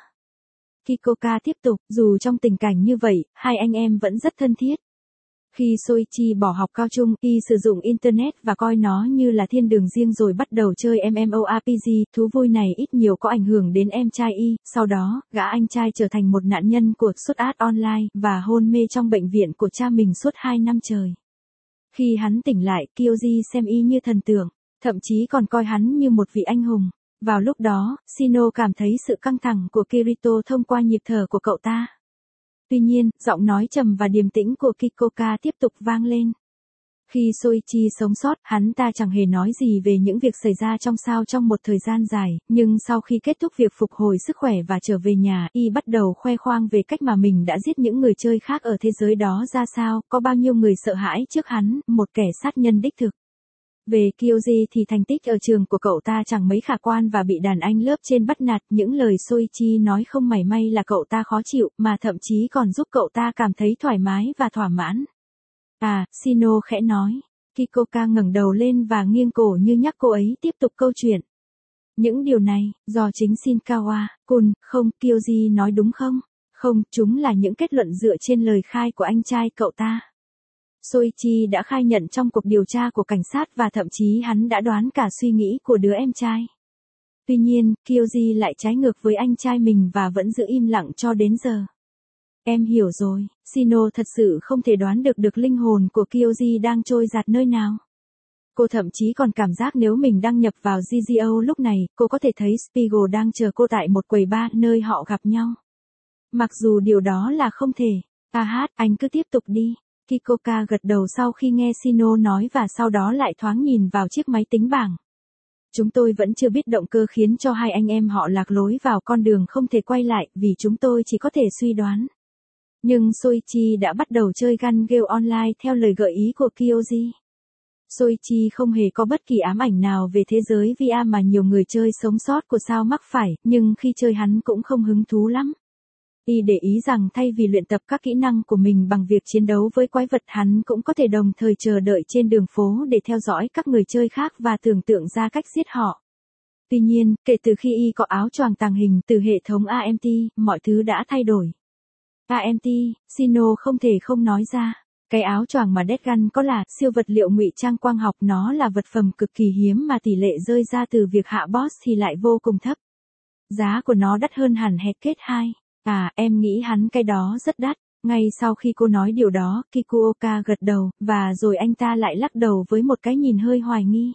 Kikoka tiếp tục, dù trong tình cảnh như vậy, hai anh em vẫn rất thân thiết. Khi Soichi bỏ học cao trung, y sử dụng Internet và coi nó như là thiên đường riêng rồi bắt đầu chơi MMORPG, thú vui này ít nhiều có ảnh hưởng đến em trai y, sau đó, gã anh trai trở thành một nạn nhân của sốt át online, và hôn mê trong bệnh viện của cha mình suốt 2 năm trời. Khi hắn tỉnh lại, Kyoji xem y như thần tượng, thậm chí còn coi hắn như một vị anh hùng. Vào lúc đó, Shino cảm thấy sự căng thẳng của Kirito thông qua nhịp thở của cậu ta. Tuy nhiên, giọng nói trầm và điềm tĩnh của Kikoka tiếp tục vang lên. Khi Soichi sống sót, hắn ta chẳng hề nói gì về những việc xảy ra trong sao trong một thời gian dài, nhưng sau khi kết thúc việc phục hồi sức khỏe và trở về nhà, y bắt đầu khoe khoang về cách mà mình đã giết những người chơi khác ở thế giới đó ra sao, có bao nhiêu người sợ hãi trước hắn, một kẻ sát nhân đích thực. Về Kyoji thì thành tích ở trường của cậu ta chẳng mấy khả quan và bị đàn anh lớp trên bắt nạt, những lời Soichi nói không mảy may là cậu ta khó chịu, mà thậm chí còn giúp cậu ta cảm thấy thoải mái và thỏa mãn. À, Shino khẽ nói. Kikoka ngẩng đầu lên và nghiêng cổ như nhắc cô ấy tiếp tục câu chuyện. Những điều này, do chính Shinkawa-kun, không, Kyoji nói đúng không? Không, chúng là những kết luận dựa trên lời khai của anh trai cậu ta. Soichi đã khai nhận trong cuộc điều tra của cảnh sát và thậm chí hắn đã đoán cả suy nghĩ của đứa em trai. Tuy nhiên, Kyoji lại trái ngược với anh trai mình và vẫn giữ im lặng cho đến giờ. Em hiểu rồi, Shino thật sự không thể đoán được linh hồn của Kyoji đang trôi dạt nơi nào. Cô thậm chí còn cảm giác nếu mình đăng nhập vào GGO lúc này, cô có thể thấy Spiegel đang chờ cô tại một quầy bar nơi họ gặp nhau. Mặc dù điều đó là không thể. Anh cứ tiếp tục đi. Kikoka gật đầu sau khi nghe Shino nói và sau đó lại thoáng nhìn vào chiếc máy tính bảng. Chúng tôi vẫn chưa biết động cơ khiến cho hai anh em họ lạc lối vào con đường không thể quay lại, vì chúng tôi chỉ có thể suy đoán. Nhưng Soichi đã bắt đầu chơi gun game online theo lời gợi ý của Kyoji. Soichi không hề có bất kỳ ám ảnh nào về thế giới VR mà nhiều người chơi sống sót của sao mắc phải, nhưng khi chơi hắn cũng không hứng thú lắm. Y để ý rằng thay vì luyện tập các kỹ năng của mình bằng việc chiến đấu với quái vật, hắn cũng có thể đồng thời chờ đợi trên đường phố để theo dõi các người chơi khác và tưởng tượng ra cách giết họ. Tuy nhiên, kể từ khi Y có áo choàng tàng hình từ hệ thống AMT, mọi thứ đã thay đổi. AMT, Shino không thể không nói ra. Cái áo choàng mà Death Gun có là siêu vật liệu ngụy trang quang học, nó là vật phẩm cực kỳ hiếm mà tỷ lệ rơi ra từ việc hạ boss thì lại vô cùng thấp. Giá của nó đắt hơn hẳn Hellcat 2. À, em nghĩ hắn cái đó rất đắt. Ngay sau khi cô nói điều đó, Kikuoka gật đầu, và rồi anh ta lại lắc đầu với một cái nhìn hơi hoài nghi.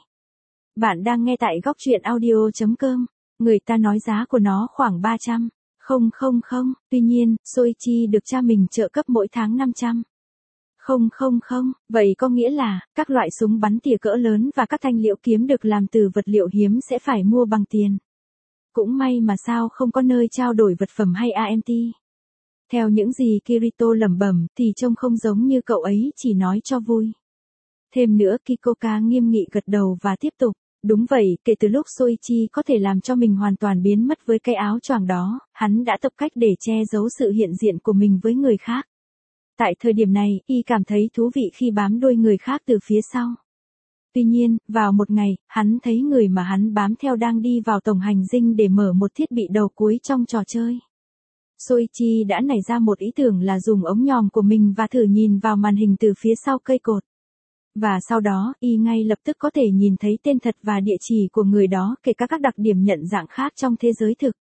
Bạn đang nghe tại góc truyện audio.com. Người ta nói giá của nó khoảng 300. Không, tuy nhiên, Soichi được cha mình trợ cấp mỗi tháng 500. Không, vậy có nghĩa là, các loại súng bắn tỉa cỡ lớn và các thanh liễu kiếm được làm từ vật liệu hiếm sẽ phải mua bằng tiền. Cũng may mà sao không có nơi trao đổi vật phẩm hay AMT. Theo những gì Kirito lẩm bẩm thì trông không giống như cậu ấy chỉ nói cho vui. Thêm nữa, Kikoka nghiêm nghị gật đầu và tiếp tục. Đúng vậy, kể từ lúc Soichi có thể làm cho mình hoàn toàn biến mất với cái áo choàng đó, hắn đã tập cách để che giấu sự hiện diện của mình với người khác. Tại thời điểm này, y cảm thấy thú vị khi bám đuôi người khác từ phía sau. Tuy nhiên, vào một ngày, hắn thấy người mà hắn bám theo đang đi vào tổng hành dinh để mở một thiết bị đầu cuối trong trò chơi. Soichi đã nảy ra một ý tưởng là dùng ống nhòm của mình và thử nhìn vào màn hình từ phía sau cây cột. Và sau đó, y ngay lập tức có thể nhìn thấy tên thật và địa chỉ của người đó, kể cả các đặc điểm nhận dạng khác trong thế giới thực.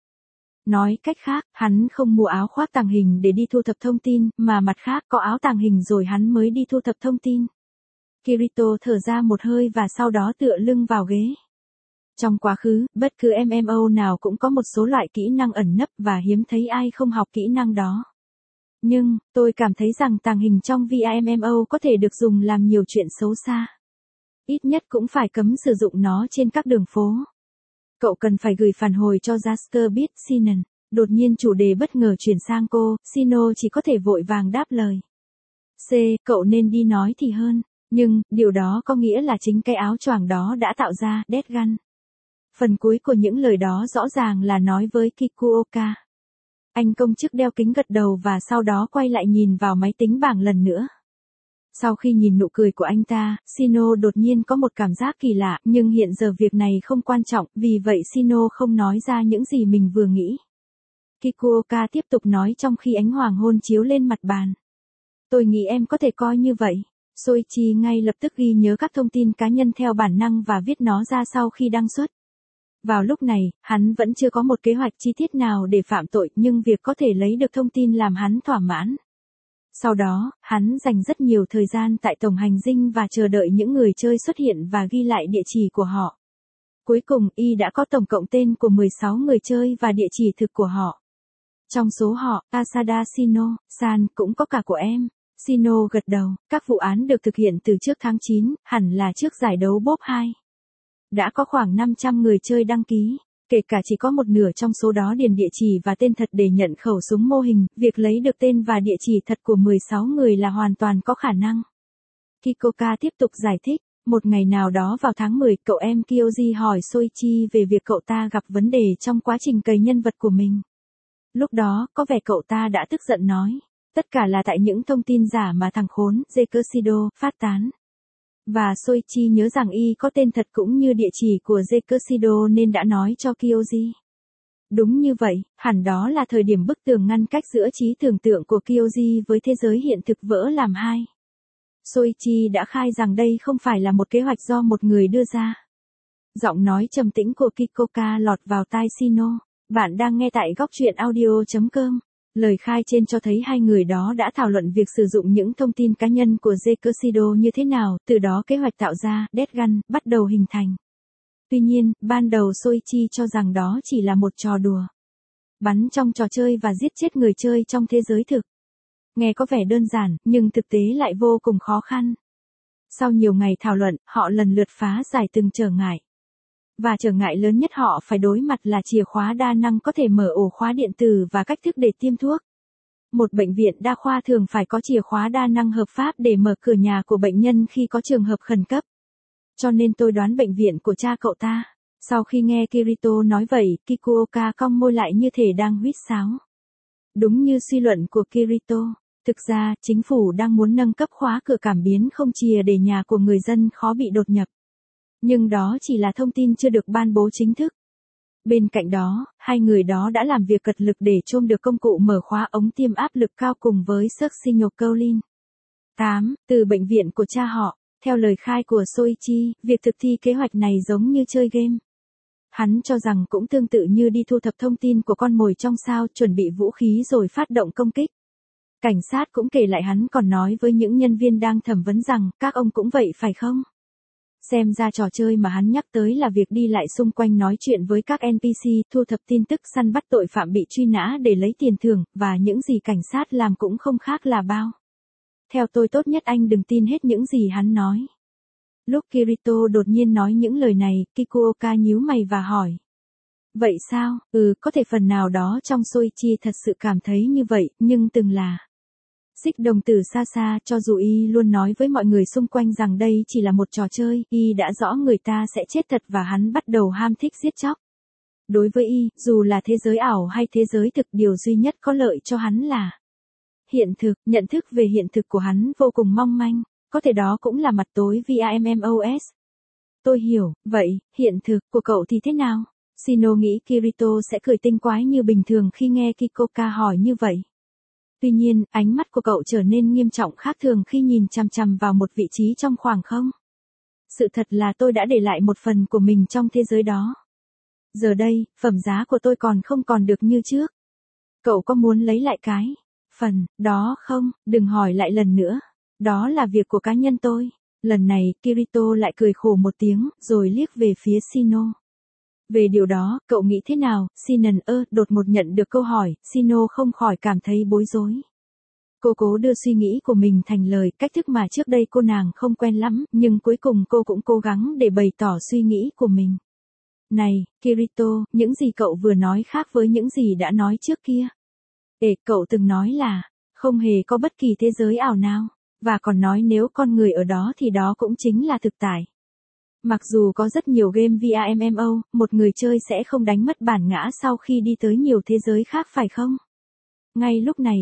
Nói cách khác, hắn không mua áo khoác tàng hình để đi thu thập thông tin, mà mặt khác có áo tàng hình rồi hắn mới đi thu thập thông tin. Kirito thở ra một hơi và sau đó tựa lưng vào ghế. Trong quá khứ, bất cứ MMO nào cũng có một số loại kỹ năng ẩn nấp và hiếm thấy ai không học kỹ năng đó. Nhưng, tôi cảm thấy rằng tàng hình trong VRMMO có thể được dùng làm nhiều chuyện xấu xa. Ít nhất cũng phải cấm sử dụng nó trên các đường phố. Cậu cần phải gửi phản hồi cho Jasker biết Sinon. Đột nhiên chủ đề bất ngờ chuyển sang cô, Sino chỉ có thể vội vàng đáp lời. C, cậu nên đi nói thì hơn. Nhưng, điều đó có nghĩa là chính cái áo choàng đó đã tạo ra Death Gun. Phần cuối của những lời đó rõ ràng là nói với Kikuoka. Anh công chức đeo kính gật đầu và sau đó quay lại nhìn vào máy tính bảng lần nữa. Sau khi nhìn nụ cười của anh ta, Sino đột nhiên có một cảm giác kỳ lạ, nhưng hiện giờ việc này không quan trọng, vì vậy Sino không nói ra những gì mình vừa nghĩ. Kikuoka tiếp tục nói trong khi ánh hoàng hôn chiếu lên mặt bàn. Tôi nghĩ em có thể coi như vậy. Soichi ngay lập tức ghi nhớ các thông tin cá nhân theo bản năng và viết nó ra sau khi đăng xuất. Vào lúc này, hắn vẫn chưa có một kế hoạch chi tiết nào để phạm tội, nhưng việc có thể lấy được thông tin làm hắn thỏa mãn. Sau đó, hắn dành rất nhiều thời gian tại tổng hành dinh và chờ đợi những người chơi xuất hiện và ghi lại địa chỉ của họ. Cuối cùng, y đã có tổng cộng tên của 16 người chơi và địa chỉ thực của họ. Trong số họ, Asada Shino, San, cũng có cả của em. Shino gật đầu, các vụ án được thực hiện từ trước tháng 9, hẳn là trước giải đấu Bob 2. Đã có khoảng 500 người chơi đăng ký, kể cả chỉ có một nửa trong số đó điền địa chỉ và tên thật để nhận khẩu súng mô hình, việc lấy được tên và địa chỉ thật của 16 người là hoàn toàn có khả năng. Kikoka tiếp tục giải thích, một ngày nào đó vào tháng 10, cậu em Kyoji hỏi Soichi về việc cậu ta gặp vấn đề trong quá trình cày nhân vật của mình. Lúc đó, có vẻ cậu ta đã tức giận nói, tất cả là tại những thông tin giả mà thằng khốn, Zekushido, phát tán. Và Soichi nhớ rằng y có tên thật cũng như địa chỉ của Zekushido nên đã nói cho Kyoji. Đúng như vậy, hẳn đó là thời điểm bức tường ngăn cách giữa trí tưởng tượng của Kyoji với thế giới hiện thực vỡ làm hai. Soichi đã khai rằng đây không phải là một kế hoạch do một người đưa ra. Giọng nói trầm tĩnh của Kikoka lọt vào tai Shino. Bạn đang nghe tại góc truyện audio.com. Lời khai trên cho thấy hai người đó đã thảo luận việc sử dụng những thông tin cá nhân của Zekushido như thế nào, từ đó kế hoạch tạo ra Death Gun bắt đầu hình thành. Tuy nhiên, ban đầu Soichi cho rằng đó chỉ là một trò đùa. Bắn trong trò chơi và giết chết người chơi trong thế giới thực. Nghe có vẻ đơn giản, nhưng thực tế lại vô cùng khó khăn. Sau nhiều ngày thảo luận, họ lần lượt phá giải từng trở ngại. Và trở ngại lớn nhất họ phải đối mặt là chìa khóa đa năng có thể mở ổ khóa điện tử và cách thức để tiêm thuốc. Một bệnh viện đa khoa thường phải có chìa khóa đa năng hợp pháp để mở cửa nhà của bệnh nhân khi có trường hợp khẩn cấp. Cho nên tôi đoán bệnh viện của cha cậu ta. Sau khi nghe Kirito nói vậy, Kikuoka cong môi lại như thể đang huýt sáo. Đúng như suy luận của Kirito, thực ra, chính phủ đang muốn nâng cấp khóa cửa cảm biến không chìa để nhà của người dân khó bị đột nhập. Nhưng đó chỉ là thông tin chưa được ban bố chính thức. Bên cạnh đó, hai người đó đã làm việc cật lực để chôm được công cụ mở khóa ống tiêm áp lực cao cùng với succinylcholine. 8. Từ bệnh viện của cha họ, theo lời khai của Soichi, việc thực thi kế hoạch này giống như chơi game. Hắn cho rằng cũng tương tự như đi thu thập thông tin của con mồi trong sao, chuẩn bị vũ khí rồi phát động công kích. Cảnh sát cũng kể lại hắn còn nói với những nhân viên đang thẩm vấn rằng, các ông cũng vậy phải không? Xem ra trò chơi mà hắn nhắc tới là việc đi lại xung quanh nói chuyện với các NPC, thu thập tin tức săn bắt tội phạm bị truy nã để lấy tiền thưởng, và những gì cảnh sát làm cũng không khác là bao. Theo tôi tốt nhất anh đừng tin hết những gì hắn nói. Lúc Kirito đột nhiên nói những lời này, Kikuoka nhíu mày và hỏi. Vậy sao? Có thể phần nào đó trong Soichi thật sự cảm thấy như vậy, nhưng từng là. Xích đồng tử xa xa, cho dù y luôn nói với mọi người xung quanh rằng đây chỉ là một trò chơi, y đã rõ người ta sẽ chết thật và hắn bắt đầu ham thích giết chóc. Đối với y, dù là thế giới ảo hay thế giới thực, điều duy nhất có lợi cho hắn là hiện thực. Nhận thức về hiện thực của hắn vô cùng mong manh, có thể đó cũng là mặt tối VRMMOS. Tôi hiểu, vậy, hiện thực của cậu thì thế nào? Shino nghĩ Kirito sẽ cười tinh quái như bình thường khi nghe Kikoka hỏi như vậy. Tuy nhiên, ánh mắt của cậu trở nên nghiêm trọng khác thường khi nhìn chằm chằm vào một vị trí trong khoảng không. Sự thật là tôi đã để lại một phần của mình trong thế giới đó. Giờ đây, phẩm giá của tôi không còn được như trước. Cậu có muốn lấy lại cái phần đó không? Đừng hỏi lại lần nữa. Đó là việc của cá nhân tôi. Lần này, Kirito lại cười khổ một tiếng, rồi liếc về phía Shino. Về điều đó, cậu nghĩ thế nào? Sinan đột ngột nhận được câu hỏi, Sino không khỏi cảm thấy bối rối. Cô cố đưa suy nghĩ của mình thành lời, cách thức mà trước đây cô nàng không quen lắm, nhưng cuối cùng cô cũng cố gắng để bày tỏ suy nghĩ của mình. Này, Kirito, những gì cậu vừa nói khác với những gì đã nói trước kia. Cậu từng nói là, không hề có bất kỳ thế giới ảo nào, và còn nói nếu con người ở đó thì đó cũng chính là thực tại. Mặc dù có rất nhiều game VRMMO, một người chơi sẽ không đánh mất bản ngã sau khi đi tới nhiều thế giới khác phải không? Ngay lúc này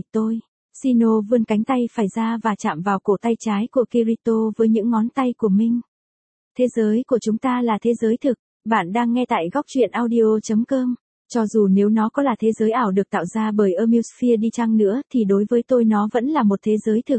Sino vươn cánh tay phải ra và chạm vào cổ tay trái của Kirito với những ngón tay của mình. Thế giới của chúng ta là thế giới thực, bạn đang nghe tại góc truyện audio.com. Cho dù nếu nó có là thế giới ảo được tạo ra bởi Amusphere đi chăng nữa thì đối với tôi nó vẫn là một thế giới thực.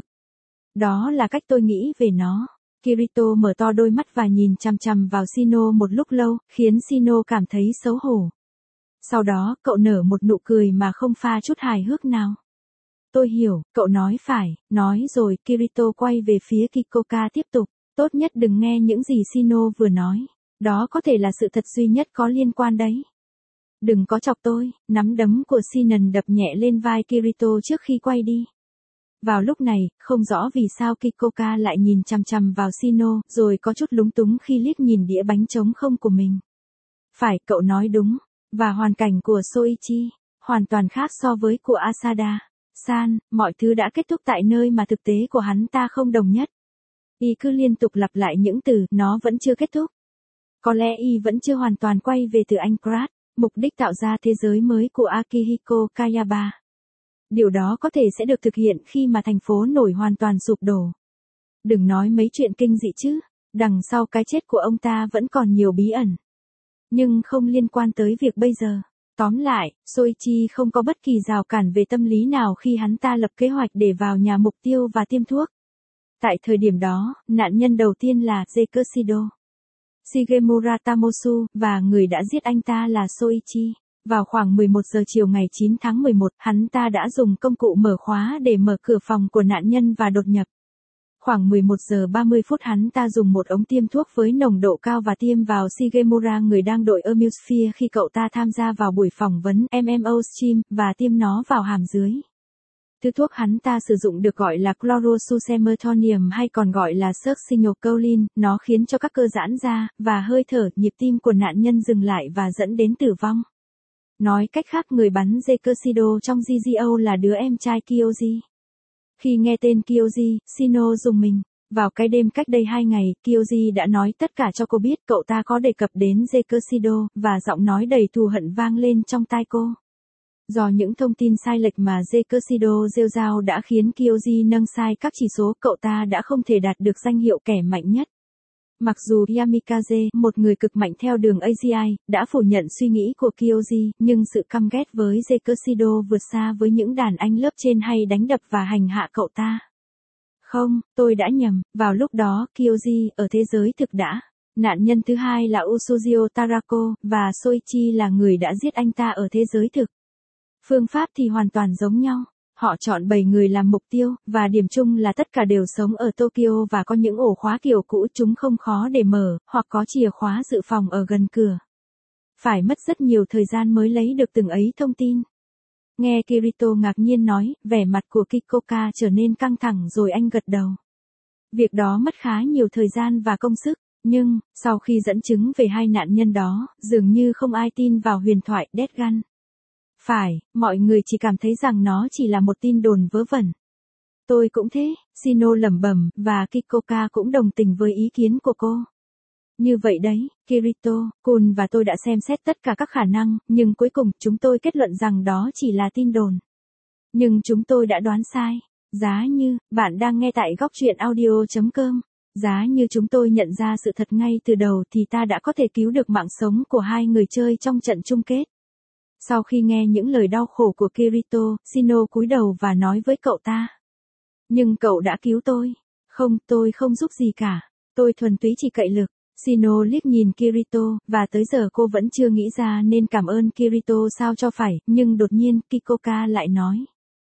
Đó là cách tôi nghĩ về nó. Kirito mở to đôi mắt và nhìn chằm chằm vào Sino một lúc lâu, khiến Sino cảm thấy xấu hổ. Sau đó, cậu nở một nụ cười mà không pha chút hài hước nào. Tôi hiểu, cậu nói phải, nói rồi, Kirito quay về phía Kikoka tiếp tục. Tốt nhất đừng nghe những gì Sino vừa nói. Đó có thể là sự thật duy nhất có liên quan đấy. Đừng có chọc tôi, nắm đấm của Sinan đập nhẹ lên vai Kirito trước khi quay đi. Vào lúc này, không rõ vì sao Kikoka lại nhìn chằm chằm vào Sino, rồi có chút lúng túng khi liếc nhìn đĩa bánh trống không của mình. Phải, cậu nói đúng, và hoàn cảnh của Soichi, hoàn toàn khác so với của Asada-san, mọi thứ đã kết thúc tại nơi mà thực tế của hắn ta không đồng nhất. Y cứ liên tục lặp lại những từ, nó vẫn chưa kết thúc. Có lẽ Y vẫn chưa hoàn toàn quay về từ Anchorage, mục đích tạo ra thế giới mới của Akihiko Kayaba. Điều đó có thể sẽ được thực hiện khi mà thành phố nổi hoàn toàn sụp đổ. Đừng nói mấy chuyện kinh dị chứ, đằng sau cái chết của ông ta vẫn còn nhiều bí ẩn. Nhưng không liên quan tới việc bây giờ. Tóm lại, Soichi không có bất kỳ rào cản về tâm lý nào khi hắn ta lập kế hoạch để vào nhà mục tiêu và tiêm thuốc. Tại thời điểm đó, nạn nhân đầu tiên là Zekushido Shigemura Tamosu, và người đã giết anh ta là Soichi. Vào khoảng 11 giờ chiều ngày 9 tháng 11, hắn ta đã dùng công cụ mở khóa để mở cửa phòng của nạn nhân và đột nhập. Khoảng 11 giờ 30 phút hắn ta dùng một ống tiêm thuốc với nồng độ cao và tiêm vào Shigemura, người đang đội Amusphere khi cậu ta tham gia vào buổi phỏng vấn MMO Stream, và tiêm nó vào hàm dưới. Thứ thuốc hắn ta sử dụng được gọi là chlorosusemethonium hay còn gọi là succinylcholine, nó khiến cho các cơ giãn ra, và hơi thở, nhịp tim của nạn nhân dừng lại và dẫn đến tử vong. Nói cách khác, người bắn Zekushido trong GGO là đứa em trai Kyoji. Khi nghe tên Kyoji, Sino rùng mình. Vào cái đêm cách đây 2 ngày, Kyoji đã nói tất cả cho cô biết, cậu ta có đề cập đến Zekushido, và giọng nói đầy thù hận vang lên trong tai cô. Do những thông tin sai lệch mà Zekushido rêu rao đã khiến Kyoji nâng sai các chỉ số, cậu ta đã không thể đạt được danh hiệu kẻ mạnh nhất. Mặc dù Yamikaze, một người cực mạnh theo đường AGI, đã phủ nhận suy nghĩ của Kyoji, nhưng sự căm ghét với Zekushido vượt xa với những đàn anh lớp trên hay đánh đập và hành hạ cậu ta. Không, tôi đã nhầm, vào lúc đó Kyoji ở thế giới thực đã. Nạn nhân thứ hai là Usujio Tarako, và Soichi là người đã giết anh ta ở thế giới thực. Phương pháp thì hoàn toàn giống nhau. Họ chọn 7 người làm mục tiêu, và điểm chung là tất cả đều sống ở Tokyo và có những ổ khóa kiểu cũ, chúng không khó để mở, hoặc có chìa khóa dự phòng ở gần cửa. Phải mất rất nhiều thời gian mới lấy được từng ấy thông tin. Nghe Kirito ngạc nhiên nói, vẻ mặt của Kikoka trở nên căng thẳng rồi anh gật đầu. Việc đó mất khá nhiều thời gian và công sức, nhưng, sau khi dẫn chứng về 2 nạn nhân đó, dường như không ai tin vào huyền thoại Death Gun. Phải, mọi người chỉ cảm thấy rằng nó chỉ là một tin đồn vớ vẩn. Tôi cũng thế, Sino lẩm bẩm, và Kikoka cũng đồng tình với ý kiến của cô. Như vậy đấy, Kirito, Kun và tôi đã xem xét tất cả các khả năng, nhưng cuối cùng chúng tôi kết luận rằng đó chỉ là tin đồn. Nhưng chúng tôi đã đoán sai. Giá như, bạn đang nghe tại góc truyện audio.com. Giá như chúng tôi nhận ra sự thật ngay từ đầu thì ta đã có thể cứu được mạng sống của 2 người chơi trong trận chung kết. Sau khi nghe những lời đau khổ của Kirito, Sino cúi đầu và nói với cậu ta. Nhưng cậu đã cứu tôi. Không, tôi không giúp gì cả. Tôi thuần túy chỉ cậy lực. Sino liếc nhìn Kirito, và tới giờ cô vẫn chưa nghĩ ra nên cảm ơn Kirito sao cho phải, nhưng đột nhiên Kikoka lại nói.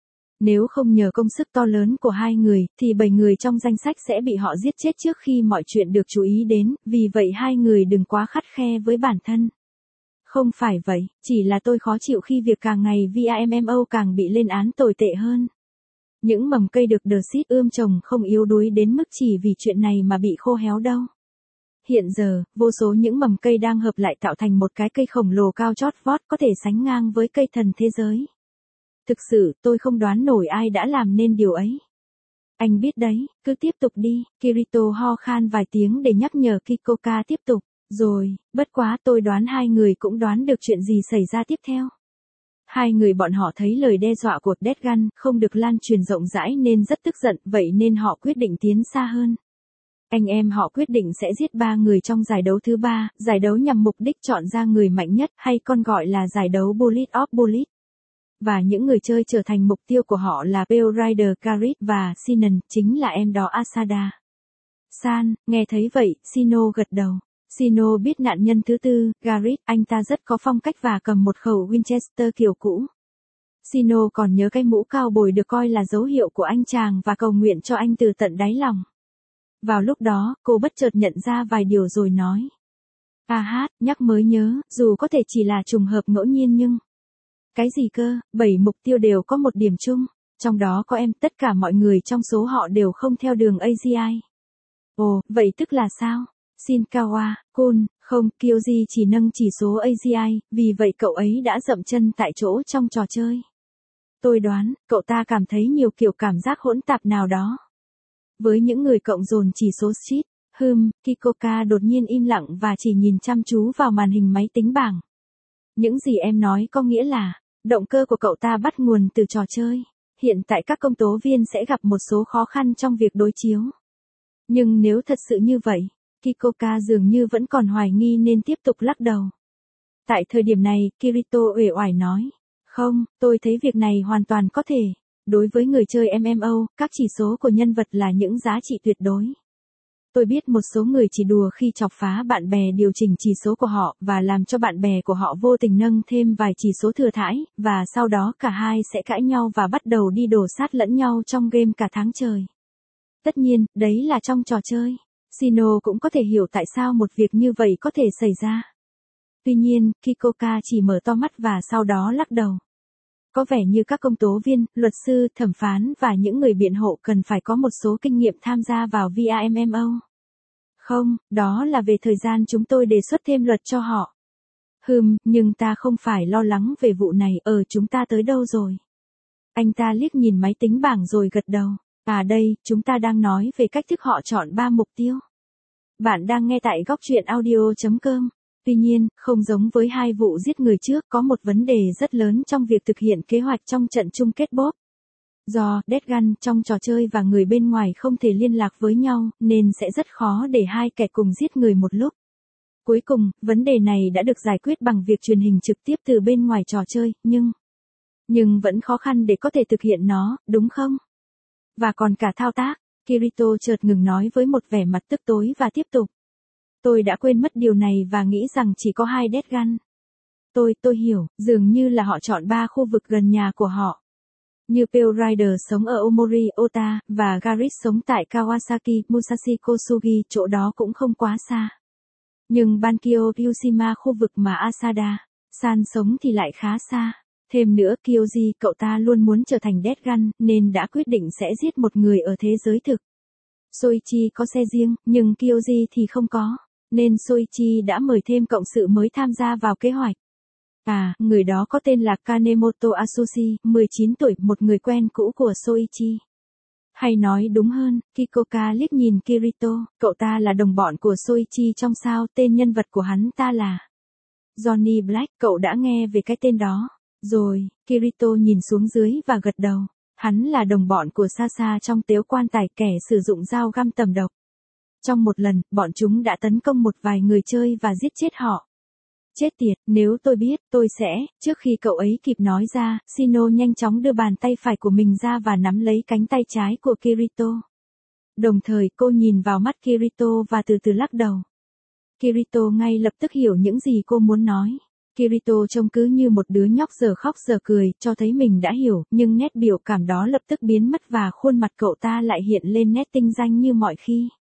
Nếu không nhờ công sức to lớn của 2 người, thì 7 người trong danh sách sẽ bị họ giết chết trước khi mọi chuyện được chú ý đến, vì vậy 2 người đừng quá khắt khe với bản thân. Không phải vậy, chỉ là tôi khó chịu khi việc càng ngày VAMMO càng bị lên án tồi tệ hơn. Những mầm cây được The Seed ươm trồng không yếu đuối đến mức chỉ vì chuyện này mà bị khô héo đâu. Hiện giờ, vô số những mầm cây đang hợp lại tạo thành một cái cây khổng lồ cao chót vót có thể sánh ngang với cây thần thế giới. Thực sự, tôi không đoán nổi ai đã làm nên điều ấy. Anh biết đấy, cứ tiếp tục đi, Kirito ho khan vài tiếng để nhắc nhở Kikoka tiếp tục. Rồi, bất quá tôi đoán hai người cũng đoán được chuyện gì xảy ra tiếp theo. Hai người bọn họ thấy lời đe dọa của Deathgun không được lan truyền rộng rãi nên rất tức giận, vậy nên họ quyết định tiến xa hơn. Anh em họ quyết định sẽ giết 3 người trong giải đấu thứ 3, giải đấu nhằm mục đích chọn ra người mạnh nhất hay còn gọi là giải đấu Bullet of Bullet. Và những người chơi trở thành mục tiêu của họ là Pale Rider Karit và Sinon, chính là em đó Asada. San, nghe thấy vậy, Shino gật đầu. Shino biết nạn nhân thứ tư, Garit, anh ta rất có phong cách và cầm một khẩu Winchester kiểu cũ. Shino còn nhớ cái mũ cao bồi được coi là dấu hiệu của anh chàng và cầu nguyện cho anh từ tận đáy lòng. Vào lúc đó, cô bất chợt nhận ra vài điều rồi nói. Nhắc mới nhớ, dù có thể chỉ là trùng hợp ngẫu nhiên nhưng... Cái gì cơ, 7 mục tiêu đều có một điểm chung, trong đó có em, tất cả mọi người trong số họ đều không theo đường AGI. Ồ, vậy tức là sao? Shinkawa, Kun, không, Kyoji chỉ nâng chỉ số AGI, vì vậy cậu ấy đã dậm chân tại chỗ trong trò chơi. Tôi đoán, cậu ta cảm thấy nhiều kiểu cảm giác hỗn tạp nào đó. Với những người cộng dồn chỉ số street, Kikoka đột nhiên im lặng và chỉ nhìn chăm chú vào màn hình máy tính bảng. Những gì em nói có nghĩa là, động cơ của cậu ta bắt nguồn từ trò chơi. Hiện tại các công tố viên sẽ gặp một số khó khăn trong việc đối chiếu. Nhưng nếu thật sự như vậy, Kikoka dường như vẫn còn hoài nghi nên tiếp tục lắc đầu. Tại thời điểm này, Kirito uể oải nói. Không, tôi thấy việc này hoàn toàn có thể. Đối với người chơi MMO, các chỉ số của nhân vật là những giá trị tuyệt đối. Tôi biết một số người chỉ đùa khi chọc phá bạn bè điều chỉnh chỉ số của họ và làm cho bạn bè của họ vô tình nâng thêm vài chỉ số thừa thãi, và sau đó cả hai sẽ cãi nhau và bắt đầu đi đổ sát lẫn nhau trong game cả tháng trời. Tất nhiên, đấy là trong trò chơi. Shino cũng có thể hiểu tại sao một việc như vậy có thể xảy ra. Tuy nhiên, Kikoka chỉ mở to mắt và sau đó lắc đầu. Có vẻ như các công tố viên, luật sư, thẩm phán và những người biện hộ cần phải có một số kinh nghiệm tham gia vào VAMMO. Không, đó là về thời gian chúng tôi đề xuất thêm luật cho họ. Nhưng ta không phải lo lắng về vụ này, chúng ta tới đâu rồi? Anh ta liếc nhìn máy tính bảng rồi gật đầu. Đây, chúng ta đang nói về cách thức họ chọn 3 mục tiêu. Bạn đang nghe tại góc truyện audio.com. Tuy nhiên, không giống với 2 vụ giết người trước, có một vấn đề rất lớn trong việc thực hiện kế hoạch trong trận chung kết bốp. Do Deathgun trong trò chơi và người bên ngoài không thể liên lạc với nhau, nên sẽ rất khó để hai kẻ cùng giết người một lúc. Cuối cùng, vấn đề này đã được giải quyết bằng việc truyền hình trực tiếp từ bên ngoài trò chơi, nhưng vẫn khó khăn để có thể thực hiện nó, đúng không? Và còn cả thao tác, Kirito chợt ngừng nói với một vẻ mặt tức tối và tiếp tục. Tôi đã quên mất điều này và nghĩ rằng chỉ có 2 Deathgun. Tôi hiểu, dường như là họ chọn 3 khu vực gần nhà của họ. Như Pale Rider sống ở Omori, Ota, và Garit sống tại Kawasaki, Musashi Kosugi, chỗ đó cũng không quá xa. Nhưng Bankyo Yushima, khu vực mà Asada, San sống thì lại khá xa. Thêm nữa, Kyoji, cậu ta luôn muốn trở thành Deathgun, nên đã quyết định sẽ giết một người ở thế giới thực. Soichi có xe riêng, nhưng Kyoji thì không có, nên Soichi đã mời thêm cộng sự mới tham gia vào kế hoạch. Người đó có tên là Kanemoto Asushi, 19 tuổi, một người quen cũ của Soichi. Hay nói đúng hơn, Kikoka liếc nhìn Kirito, cậu ta là đồng bọn của Soichi trong sao, tên nhân vật của hắn ta là Johnny Black, cậu đã nghe về cái tên đó. Rồi, Kirito nhìn xuống dưới và gật đầu. Hắn là đồng bọn của Sasa trong Tiếu quan tài, kẻ sử dụng dao găm tầm độc. Trong một lần, bọn chúng đã tấn công một vài người chơi và giết chết họ. Chết tiệt, nếu tôi biết, tôi sẽ, trước khi cậu ấy kịp nói ra, Shino nhanh chóng đưa bàn tay phải của mình ra và nắm lấy cánh tay trái của Kirito. Đồng thời cô nhìn vào mắt Kirito và từ từ lắc đầu. Kirito ngay lập tức hiểu những gì cô muốn nói. Kirito trông cứ như một đứa nhóc giờ khóc giờ cười, cho thấy mình đã hiểu, nhưng nét biểu cảm đó lập tức biến mất và khuôn mặt cậu ta lại hiện lên nét tinh danh như mọi khi.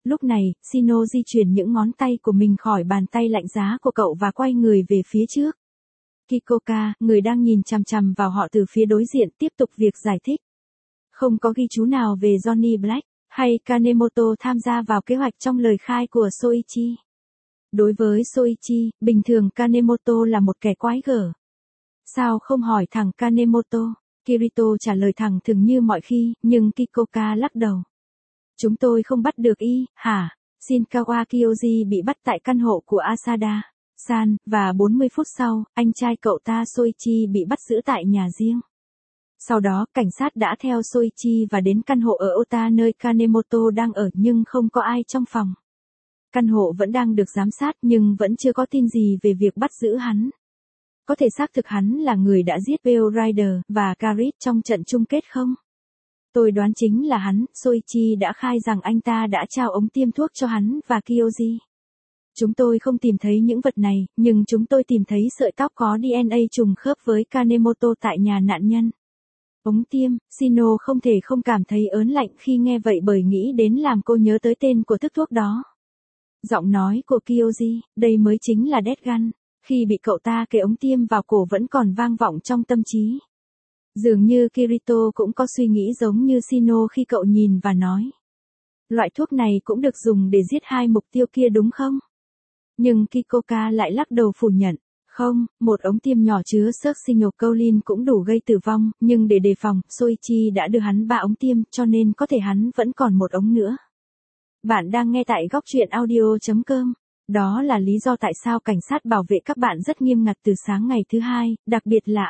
Lúc này, Shino di chuyển những ngón tay của mình khỏi bàn tay lạnh giá của cậu và quay người về phía trước. Kikoka, người đang nhìn chằm chằm vào họ từ phía đối diện, tiếp tục việc giải thích. Không có ghi chú nào về Johnny Black hay Kanemoto tham gia vào kế hoạch trong lời khai của Soichi. Đối với Soichi, bình thường Kanemoto là một kẻ quái gở. Sao không hỏi thẳng Kanemoto? Kirito trả lời thẳng thừng như mọi khi, nhưng Kikoka lắc đầu. Chúng tôi không bắt được y, hả? Shinkawa Kyoji bị bắt tại căn hộ của Asada-san, và 40 phút sau, anh trai cậu ta Soichi bị bắt giữ tại nhà riêng. Sau đó, cảnh sát đã theo Soichi và đến căn hộ ở Ota nơi Kanemoto đang ở nhưng không có ai trong phòng. Căn hộ vẫn đang được giám sát nhưng vẫn chưa có tin gì về việc bắt giữ hắn. Có thể xác thực hắn là người đã giết Bell Rider và Karit trong trận chung kết không? Tôi đoán chính là hắn. Soichi đã khai rằng anh ta đã trao ống tiêm thuốc cho hắn và Kyoji. Chúng tôi không tìm thấy những vật này, nhưng chúng tôi tìm thấy sợi tóc có DNA trùng khớp với Kanemoto tại nhà nạn nhân. Ống tiêm, Shino không thể không cảm thấy ớn lạnh khi nghe vậy bởi nghĩ đến làm cô nhớ tới tên của thức thuốc đó. Giọng nói của Kyoji, đây mới chính là Death Gun, khi bị cậu ta kề ống tiêm vào cổ vẫn còn vang vọng trong tâm trí. Dường như Kirito cũng có suy nghĩ giống như Shino khi cậu nhìn và nói. Loại thuốc này cũng được dùng để giết hai mục tiêu kia đúng không? Nhưng Kikoka lại lắc đầu phủ nhận. Không, một ống tiêm nhỏ chứa succinylcholine cũng đủ gây tử vong, nhưng để đề phòng, Soichi đã đưa hắn 3 ống tiêm, cho nên có thể hắn vẫn còn một ống nữa. Bạn đang nghe tại góc truyện audio.com. Đó là lý do tại sao cảnh sát bảo vệ các bạn rất nghiêm ngặt từ sáng ngày thứ hai, đặc biệt là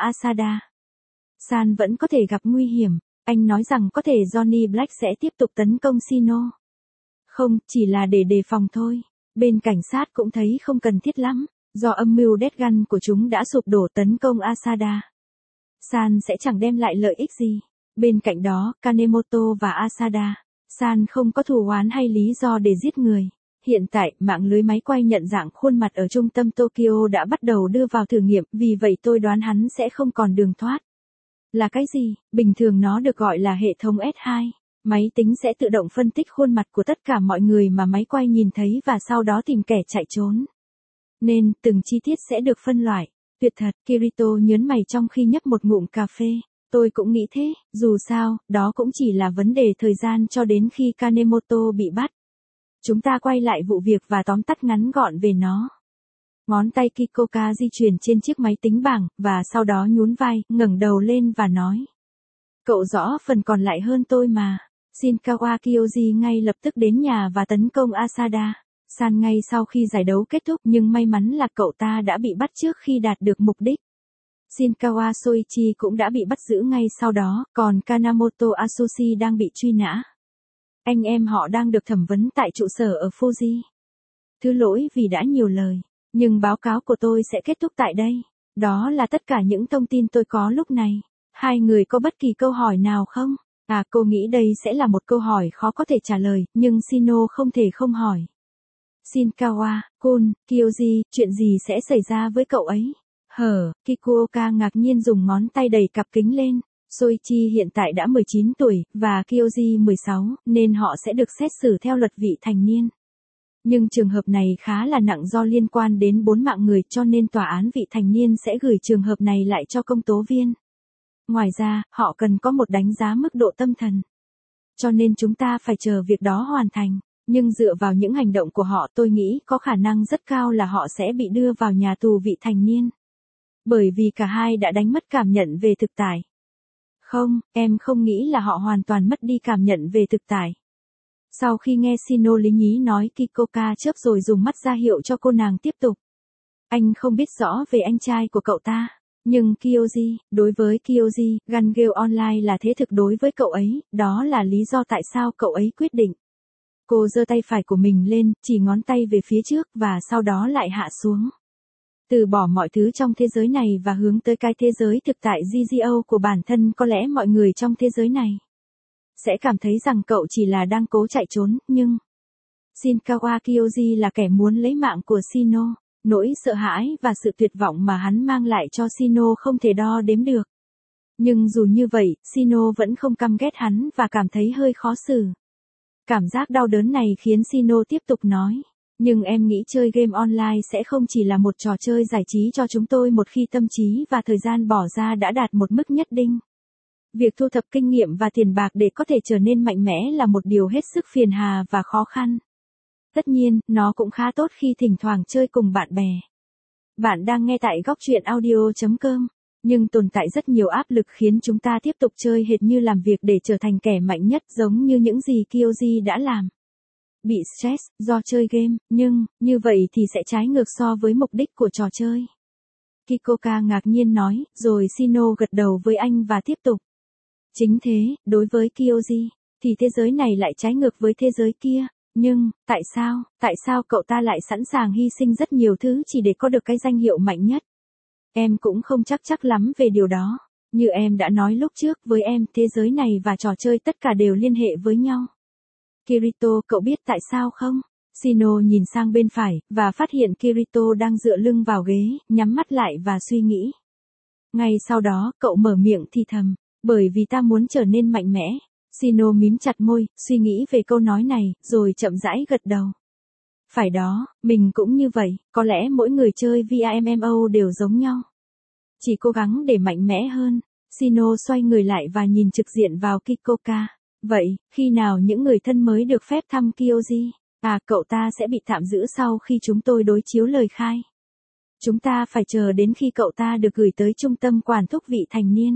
Asada-san vẫn có thể gặp nguy hiểm. Anh nói rằng có thể Johnny Black sẽ tiếp tục tấn công Shino. Không, chỉ là để đề phòng thôi. Bên cảnh sát cũng thấy không cần thiết lắm. Do âm mưu Death Gun của chúng đã sụp đổ, tấn công Asada-san sẽ chẳng đem lại lợi ích gì. Bên cạnh đó, Kanemoto và Asada-san không có thù oán hay lý do để giết người. Hiện tại, mạng lưới máy quay nhận dạng khuôn mặt ở trung tâm Tokyo đã bắt đầu đưa vào thử nghiệm, vì vậy tôi đoán hắn sẽ không còn đường thoát. Là cái gì? Bình thường nó được gọi là hệ thống S2. Máy tính sẽ tự động phân tích khuôn mặt của tất cả mọi người mà máy quay nhìn thấy và sau đó tìm kẻ chạy trốn. Nên, từng chi tiết sẽ được phân loại. Tuyệt thật, Kirito nhớn mày trong khi nhấp một ngụm cà phê. Tôi cũng nghĩ thế, dù sao, đó cũng chỉ là vấn đề thời gian cho đến khi Kanemoto bị bắt. Chúng ta quay lại vụ việc và tóm tắt ngắn gọn về nó. Ngón tay Kikoka di chuyển trên chiếc máy tính bảng, và sau đó nhún vai, ngẩng đầu lên và nói. Cậu rõ phần còn lại hơn tôi mà. Shinkawa Kyoji ngay lập tức đến nhà và tấn công Asada-san ngay sau khi giải đấu kết thúc, nhưng may mắn là cậu ta đã bị bắt trước khi đạt được mục đích. Shinkawa Soichi cũng đã bị bắt giữ ngay sau đó, còn Kanemoto Asushi đang bị truy nã. Anh em họ đang được thẩm vấn tại trụ sở ở Fuji. Thứ lỗi vì đã nhiều lời, nhưng báo cáo của tôi sẽ kết thúc tại đây. Đó là tất cả những thông tin tôi có lúc này. Hai người có bất kỳ câu hỏi nào không? Cô nghĩ đây sẽ là một câu hỏi khó có thể trả lời, nhưng Shino không thể không hỏi. Shinkawa-kun, Kyoji, chuyện gì sẽ xảy ra với cậu ấy? Kikuoka ngạc nhiên dùng ngón tay đẩy cặp kính lên. Soichi hiện tại đã 19 tuổi, và Kyoji 16, nên họ sẽ được xét xử theo luật vị thành niên. Nhưng trường hợp này khá là nặng do liên quan đến 4 mạng người, cho nên tòa án vị thành niên sẽ gửi trường hợp này lại cho công tố viên. Ngoài ra, họ cần có một đánh giá mức độ tâm thần. Cho nên chúng ta phải chờ việc đó hoàn thành. Nhưng dựa vào những hành động của họ, tôi nghĩ có khả năng rất cao là họ sẽ bị đưa vào nhà tù vị thành niên. Bởi vì cả hai đã đánh mất cảm nhận về thực tại. Không, em không nghĩ là họ hoàn toàn mất đi cảm nhận về thực tại. Sau khi nghe Shino lý nhí nói, Kikoka chớp rồi dùng mắt ra hiệu cho cô nàng tiếp tục. Anh không biết rõ về anh trai của cậu ta. Nhưng Kyoji, đối với Kyoji, Gun Gale Online là thế thực đối với cậu ấy, đó là lý do tại sao cậu ấy quyết định. Cô giơ tay phải của mình lên, chỉ ngón tay về phía trước và sau đó lại hạ xuống. Từ bỏ mọi thứ trong thế giới này và hướng tới cái thế giới thực tại GGO của bản thân. Có lẽ mọi người trong thế giới này sẽ cảm thấy rằng cậu chỉ là đang cố chạy trốn, nhưng Shinkawa Kyoji là kẻ muốn lấy mạng của Shino. Nỗi sợ hãi và sự tuyệt vọng mà hắn mang lại cho Shino không thể đo đếm được. Nhưng dù như vậy, Shino vẫn không căm ghét hắn và cảm thấy hơi khó xử. Cảm giác đau đớn này khiến Sino tiếp tục nói. Nhưng em nghĩ chơi game online sẽ không chỉ là một trò chơi giải trí cho chúng tôi một khi tâm trí và thời gian bỏ ra đã đạt một mức nhất định. Việc thu thập kinh nghiệm và tiền bạc để có thể trở nên mạnh mẽ là một điều hết sức phiền hà và khó khăn. Tất nhiên, nó cũng khá tốt khi thỉnh thoảng chơi cùng bạn bè. Bạn đang nghe tại góc truyện audio.com. Nhưng tồn tại rất nhiều áp lực khiến chúng ta tiếp tục chơi hệt như làm việc để trở thành kẻ mạnh nhất giống như những gì Kyoji đã làm. Bị stress do chơi game, nhưng, như vậy thì sẽ trái ngược so với mục đích của trò chơi. Kikoka ngạc nhiên nói, rồi Shino gật đầu với anh và tiếp tục. Chính thế, đối với Kyoji, thì thế giới này lại trái ngược với thế giới kia. Nhưng, tại sao cậu ta lại sẵn sàng hy sinh rất nhiều thứ chỉ để có được cái danh hiệu mạnh nhất? Em cũng không chắc lắm về điều đó. Như em đã nói lúc trước với em, thế giới này và trò chơi tất cả đều liên hệ với nhau. Kirito, cậu biết tại sao không? Shino nhìn sang bên phải, và phát hiện Kirito đang dựa lưng vào ghế, nhắm mắt lại và suy nghĩ. Ngay sau đó, cậu mở miệng thì thầm, bởi vì ta muốn trở nên mạnh mẽ. Shino mím chặt môi, suy nghĩ về câu nói này, rồi chậm rãi gật đầu. Phải đó, mình cũng như vậy, có lẽ mỗi người chơi VRMMO đều giống nhau. Chỉ cố gắng để mạnh mẽ hơn. Shino xoay người lại và nhìn trực diện vào Kikoka. Vậy, khi nào những người thân mới được phép thăm Kyoji? Cậu ta sẽ bị tạm giữ sau khi chúng tôi đối chiếu lời khai. Chúng ta phải chờ đến khi cậu ta được gửi tới trung tâm quản thúc vị thành niên.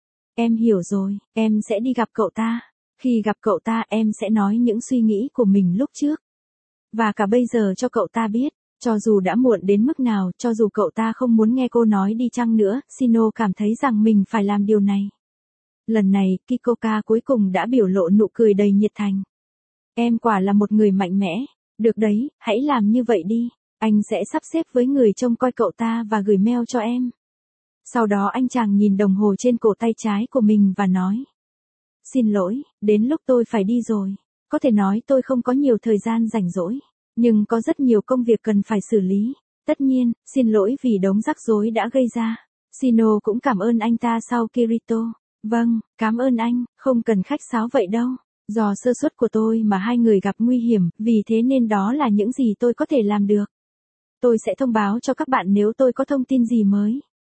Em hiểu rồi, em sẽ đi gặp cậu ta. Khi gặp cậu ta em sẽ nói những suy nghĩ của mình lúc trước. Và cả bây giờ cho cậu ta biết, cho dù đã muộn đến mức nào, cho dù cậu ta không muốn nghe cô nói đi chăng nữa, Shino cảm thấy rằng mình phải làm điều này. Lần này, Kikoka cuối cùng đã biểu lộ nụ cười đầy nhiệt thành. Em quả là một người mạnh mẽ. Được đấy, hãy làm như vậy đi. Anh sẽ sắp xếp với người trông coi cậu ta và gửi mail cho em. Sau đó anh chàng nhìn đồng hồ trên cổ tay trái của mình và nói. Xin lỗi, đến lúc tôi phải đi rồi. Có thể nói tôi không có nhiều thời gian rảnh rỗi. Nhưng có rất nhiều công việc cần phải xử lý. Tất nhiên, xin lỗi vì đống rắc rối đã gây ra. Shino cũng cảm ơn anh ta sau Kirito. Vâng, cảm ơn anh, không cần khách sáo vậy đâu. Do sơ suất của tôi mà hai người gặp nguy hiểm, vì thế nên đó là những gì tôi có thể làm được. Tôi sẽ thông báo cho các bạn nếu tôi có thông tin gì mới.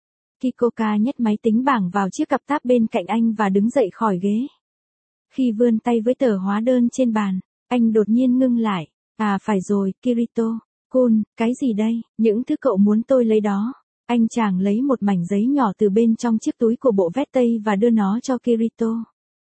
Kikoka nhét máy tính bảng vào chiếc cặp tab bên cạnh anh và đứng dậy khỏi ghế. Khi vươn tay với tờ hóa đơn trên bàn, anh đột nhiên ngưng lại. Phải rồi, Kirito. Kun, cái gì đây? Những thứ cậu muốn tôi lấy đó. Anh chàng lấy một mảnh giấy nhỏ từ bên trong chiếc túi của bộ vest tây và đưa nó cho Kirito.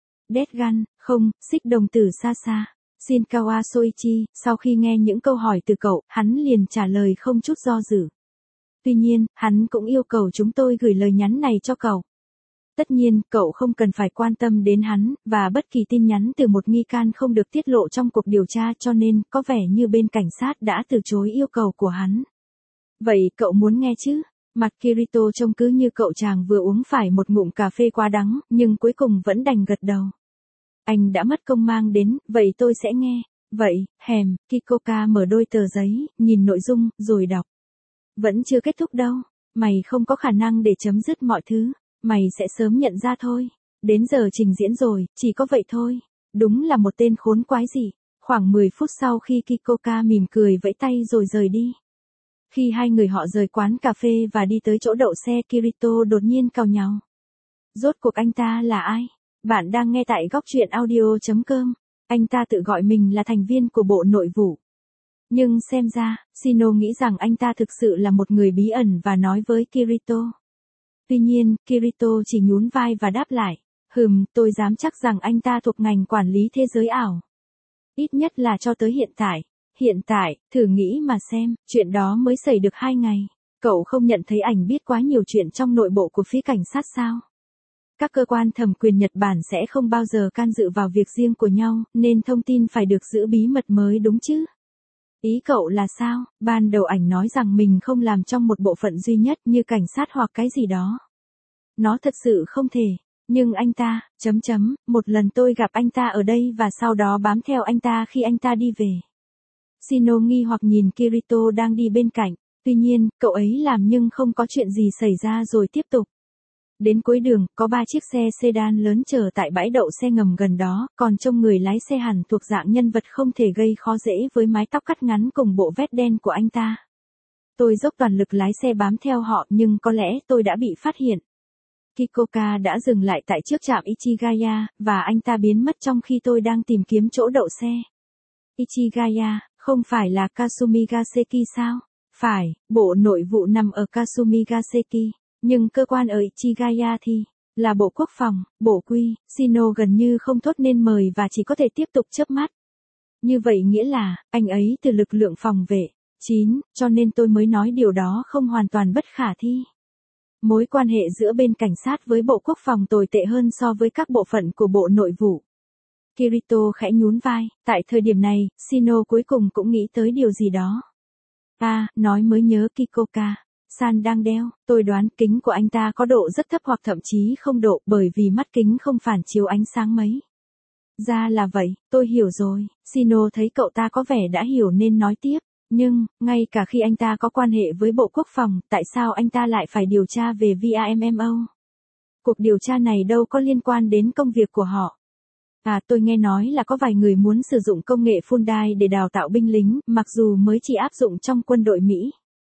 Death không, xích đồng tử xa xa. Shinkawa Soichi, sau khi nghe những câu hỏi từ cậu, hắn liền trả lời không chút do dự. Tuy nhiên, hắn cũng yêu cầu chúng tôi gửi lời nhắn này cho cậu. Tất nhiên, cậu không cần phải quan tâm đến hắn, và bất kỳ tin nhắn từ một nghi can không được tiết lộ trong cuộc điều tra cho nên, có vẻ như bên cảnh sát đã từ chối yêu cầu của hắn. Vậy cậu muốn nghe chứ? Mặt Kirito trông cứ như cậu chàng vừa uống phải một ngụm cà phê quá đắng, nhưng cuối cùng vẫn đành gật đầu. Anh đã mất công mang đến, vậy tôi sẽ nghe. Vậy, Kikoka mở đôi tờ giấy, nhìn nội dung, rồi đọc. Vẫn chưa kết thúc đâu. Mày không có khả năng để chấm dứt mọi thứ. Mày sẽ sớm nhận ra thôi. Đến giờ trình diễn rồi, chỉ có vậy thôi. Đúng là một tên khốn quái gì. Khoảng 10 phút sau khi Kikoka mỉm cười vẫy tay rồi rời đi. Khi hai người họ rời quán cà phê và đi tới chỗ đậu xe, Kirito đột nhiên cau nhàu. Rốt cuộc anh ta là ai? Bạn đang nghe tại góc truyện audio.com. Anh ta tự gọi mình là thành viên của Bộ Nội vụ. Nhưng xem ra, Shino nghĩ rằng anh ta thực sự là một người bí ẩn và nói với Kirito. Tuy nhiên, Kirito chỉ nhún vai và đáp lại. Tôi dám chắc rằng anh ta thuộc ngành quản lý thế giới ảo. Ít nhất là cho tới hiện tại. Hiện tại, thử nghĩ mà xem, chuyện đó mới xảy được 2 ngày. Cậu không nhận thấy ảnh biết quá nhiều chuyện trong nội bộ của phía cảnh sát sao? Các cơ quan thẩm quyền Nhật Bản sẽ không bao giờ can dự vào việc riêng của nhau, nên thông tin phải được giữ bí mật mới đúng chứ? Ý cậu là sao? Ban đầu ảnh nói rằng mình không làm trong một bộ phận duy nhất như cảnh sát hoặc cái gì đó. Nó thật sự không thể. Nhưng anh ta, một lần tôi gặp anh ta ở đây và sau đó bám theo anh ta khi anh ta đi về. Shino nghi hoặc nhìn Kirito đang đi bên cạnh. Tuy nhiên, cậu ấy làm nhưng không có chuyện gì xảy ra rồi tiếp tục. Đến cuối đường, có 3 chiếc xe sedan lớn chờ tại bãi đậu xe ngầm gần đó, còn trông người lái xe hẳn thuộc dạng nhân vật không thể gây khó dễ với mái tóc cắt ngắn cùng bộ vest đen của anh ta. Tôi dốc toàn lực lái xe bám theo họ nhưng có lẽ tôi đã bị phát hiện. Kikoka đã dừng lại tại trước trạm Ichigaya, và anh ta biến mất trong khi tôi đang tìm kiếm chỗ đậu xe. Ichigaya, không phải là Kasumigaseki sao? Phải, bộ nội vụ nằm ở Kasumigaseki, nhưng cơ quan ở Ichigaya thì là bộ quốc phòng, bộ quy, Shino gần như không thốt nên mời và chỉ có thể tiếp tục chớp mắt. Như vậy nghĩa là, anh ấy từ lực lượng phòng vệ. 9, cho nên tôi mới nói điều đó không hoàn toàn bất khả thi. Mối quan hệ giữa bên cảnh sát với bộ quốc phòng tồi tệ hơn so với các bộ phận của bộ nội vụ. Kirito khẽ nhún vai, tại thời điểm này, Shino cuối cùng cũng nghĩ tới điều gì đó. Nói mới nhớ Kikoka. San đang đeo, tôi đoán kính của anh ta có độ rất thấp hoặc thậm chí không độ bởi vì mắt kính không phản chiếu ánh sáng mấy. Ra là vậy, tôi hiểu rồi, Shino thấy cậu ta có vẻ đã hiểu nên nói tiếp. Nhưng, ngay cả khi anh ta có quan hệ với Bộ Quốc phòng, tại sao anh ta lại phải điều tra về VAMMO? Cuộc điều tra này đâu có liên quan đến công việc của họ. Tôi nghe nói là có vài người muốn sử dụng công nghệ Fundai để đào tạo binh lính, mặc dù mới chỉ áp dụng trong quân đội Mỹ.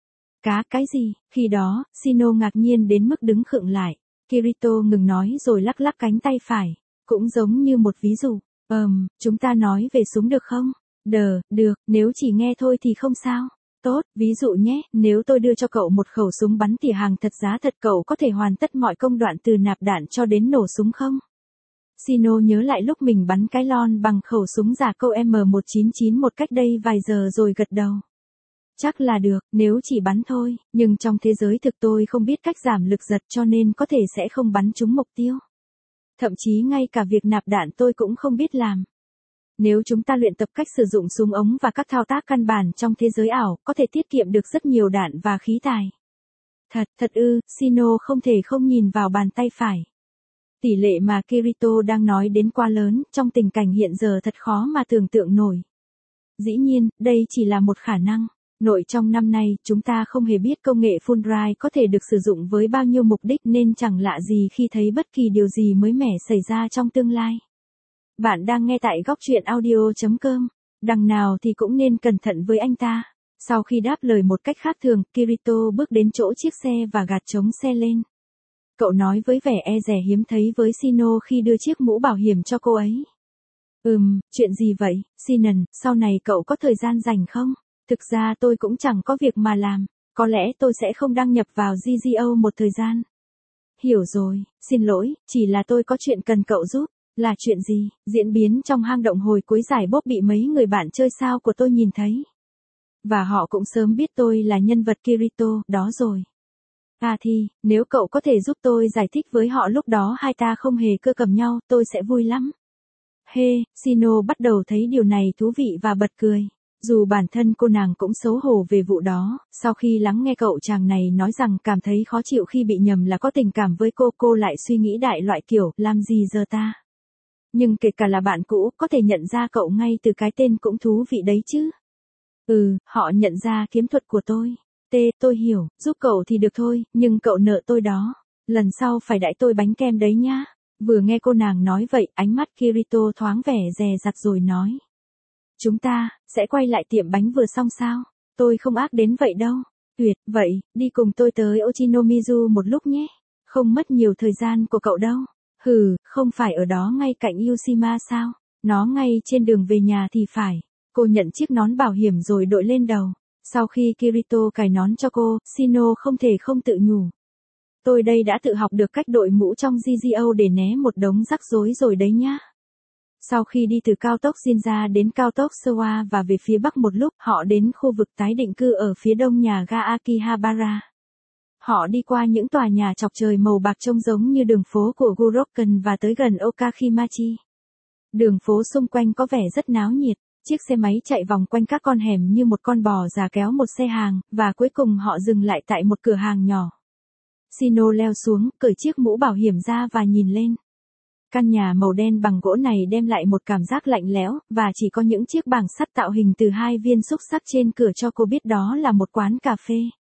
Cái gì? Khi đó, Shino ngạc nhiên đến mức đứng khựng lại. Kirito ngừng nói rồi lắc lắc cánh tay phải. Cũng giống như một ví dụ. Chúng ta nói về súng được không? Được, nếu chỉ nghe thôi thì không sao. Tốt, ví dụ nhé, nếu tôi đưa cho cậu một khẩu súng bắn tỉa hàng thật giá thật cậu có thể hoàn tất mọi công đoạn từ nạp đạn cho đến nổ súng không? Shino nhớ lại lúc mình bắn cái lon bằng khẩu súng giả câu M199 một cách đây vài giờ rồi gật đầu. Chắc là được, nếu chỉ bắn thôi, nhưng trong thế giới thực tôi không biết cách giảm lực giật cho nên có thể sẽ không bắn trúng mục tiêu. Thậm chí ngay cả việc nạp đạn tôi cũng không biết làm. Nếu chúng ta luyện tập cách sử dụng súng ống và các thao tác căn bản trong thế giới ảo, có thể tiết kiệm được rất nhiều đạn và khí tài. Thật ư, Shino không thể không nhìn vào bàn tay phải. Tỷ lệ mà Kirito đang nói đến quá lớn, trong tình cảnh hiện giờ thật khó mà tưởng tượng nổi. Dĩ nhiên, đây chỉ là một khả năng. Nội trong năm nay, chúng ta không hề biết công nghệ Fundai có thể được sử dụng với bao nhiêu mục đích nên chẳng lạ gì khi thấy bất kỳ điều gì mới mẻ xảy ra trong tương lai. Bạn đang nghe tại góc truyện audio.com. Đằng nào thì cũng nên cẩn thận với anh ta. Sau khi đáp lời một cách khác thường, Kirito bước đến chỗ chiếc xe và gạt chống xe lên. Cậu nói với vẻ e dè hiếm thấy với Shino khi đưa chiếc mũ bảo hiểm cho cô ấy. Chuyện gì vậy, Shinon, sau này cậu có thời gian rảnh không? Thực ra tôi cũng chẳng có việc mà làm, có lẽ tôi sẽ không đăng nhập vào GGO một thời gian. Hiểu rồi, xin lỗi, chỉ là tôi có chuyện cần cậu giúp. Là chuyện gì? Diễn biến trong hang động hồi cuối giải bốp bị mấy người bạn chơi sao của tôi nhìn thấy. Và họ cũng sớm biết tôi là nhân vật Kirito, đó rồi. Thì, nếu cậu có thể giúp tôi giải thích với họ lúc đó hai ta không hề cưa cầm nhau, tôi sẽ vui lắm. Shino bắt đầu thấy điều này thú vị và bật cười. Dù bản thân cô nàng cũng xấu hổ về vụ đó, sau khi lắng nghe cậu chàng này nói rằng cảm thấy khó chịu khi bị nhầm là có tình cảm với cô lại suy nghĩ đại loại kiểu, làm gì giờ ta? Nhưng kể cả là bạn cũ, có thể nhận ra cậu ngay từ cái tên cũng thú vị đấy chứ. Họ nhận ra kiếm thuật của tôi. Tôi hiểu, giúp cậu thì được thôi, nhưng cậu nợ tôi đó. Lần sau phải đãi tôi bánh kem đấy nhá. Vừa nghe cô nàng nói vậy, ánh mắt Kirito thoáng vẻ dè dặt rồi nói. Chúng ta, sẽ quay lại tiệm bánh vừa xong sao? Tôi không ác đến vậy đâu. Tuyệt, vậy, đi cùng tôi tới Ochinomizu một lúc nhé. Không mất nhiều thời gian của cậu đâu. Không phải ở đó ngay cạnh Yushima sao? Nó ngay trên đường về nhà thì phải. Cô nhận chiếc nón bảo hiểm rồi đội lên đầu. Sau khi Kirito cài nón cho cô, Shino không thể không tự nhủ. Tôi đây đã tự học được cách đội mũ trong GGO để né một đống rắc rối rồi đấy nhá. Sau khi đi từ cao tốc Shinja đến cao tốc Showa và về phía bắc một lúc, họ đến khu vực tái định cư ở phía đông nhà ga Akihabara. Họ đi qua những tòa nhà chọc trời màu bạc trông giống như đường phố của Guroken và tới gần Okashimachi. Đường phố xung quanh có vẻ rất náo nhiệt, chiếc xe máy chạy vòng quanh các con hẻm như một con bò già kéo một xe hàng, và cuối cùng họ dừng lại tại một cửa hàng nhỏ. Shino leo xuống, cởi chiếc mũ bảo hiểm ra và nhìn lên. Căn nhà màu đen bằng gỗ này đem lại một cảm giác lạnh lẽo, và chỉ có những chiếc bảng sắt tạo hình từ hai viên xúc xắc trên cửa cho cô biết đó là một quán cà phê.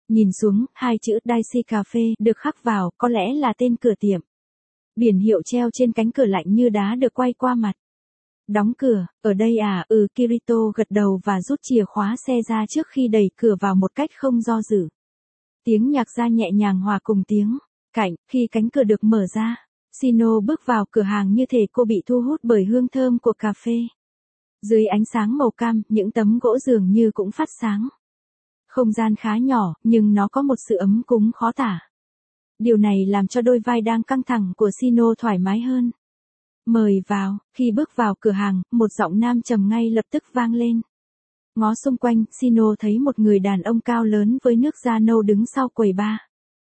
Nhìn xuống, hai chữ Daisy Cà Phê được khắc vào, có lẽ là tên cửa tiệm. Biển hiệu treo trên cánh cửa lạnh như đá được quay qua mặt. Đóng cửa, ở đây à, Kirito gật đầu và rút chìa khóa xe ra trước khi đẩy cửa vào một cách không do dự. Tiếng nhạc ra nhẹ nhàng hòa cùng tiếng cạnh, khi cánh cửa được mở ra. Shino bước vào cửa hàng như thể cô bị thu hút bởi hương thơm của cà phê. Dưới ánh sáng màu cam, những tấm gỗ dường như cũng phát sáng. Không gian khá nhỏ, nhưng nó có một sự ấm cúng khó tả. Điều này làm cho đôi vai đang căng thẳng của Shino thoải mái hơn. Mời vào, khi bước vào cửa hàng, một giọng nam trầm ngay lập tức vang lên. Ngó xung quanh, Shino thấy một người đàn ông cao lớn với nước da nâu đứng sau quầy bar.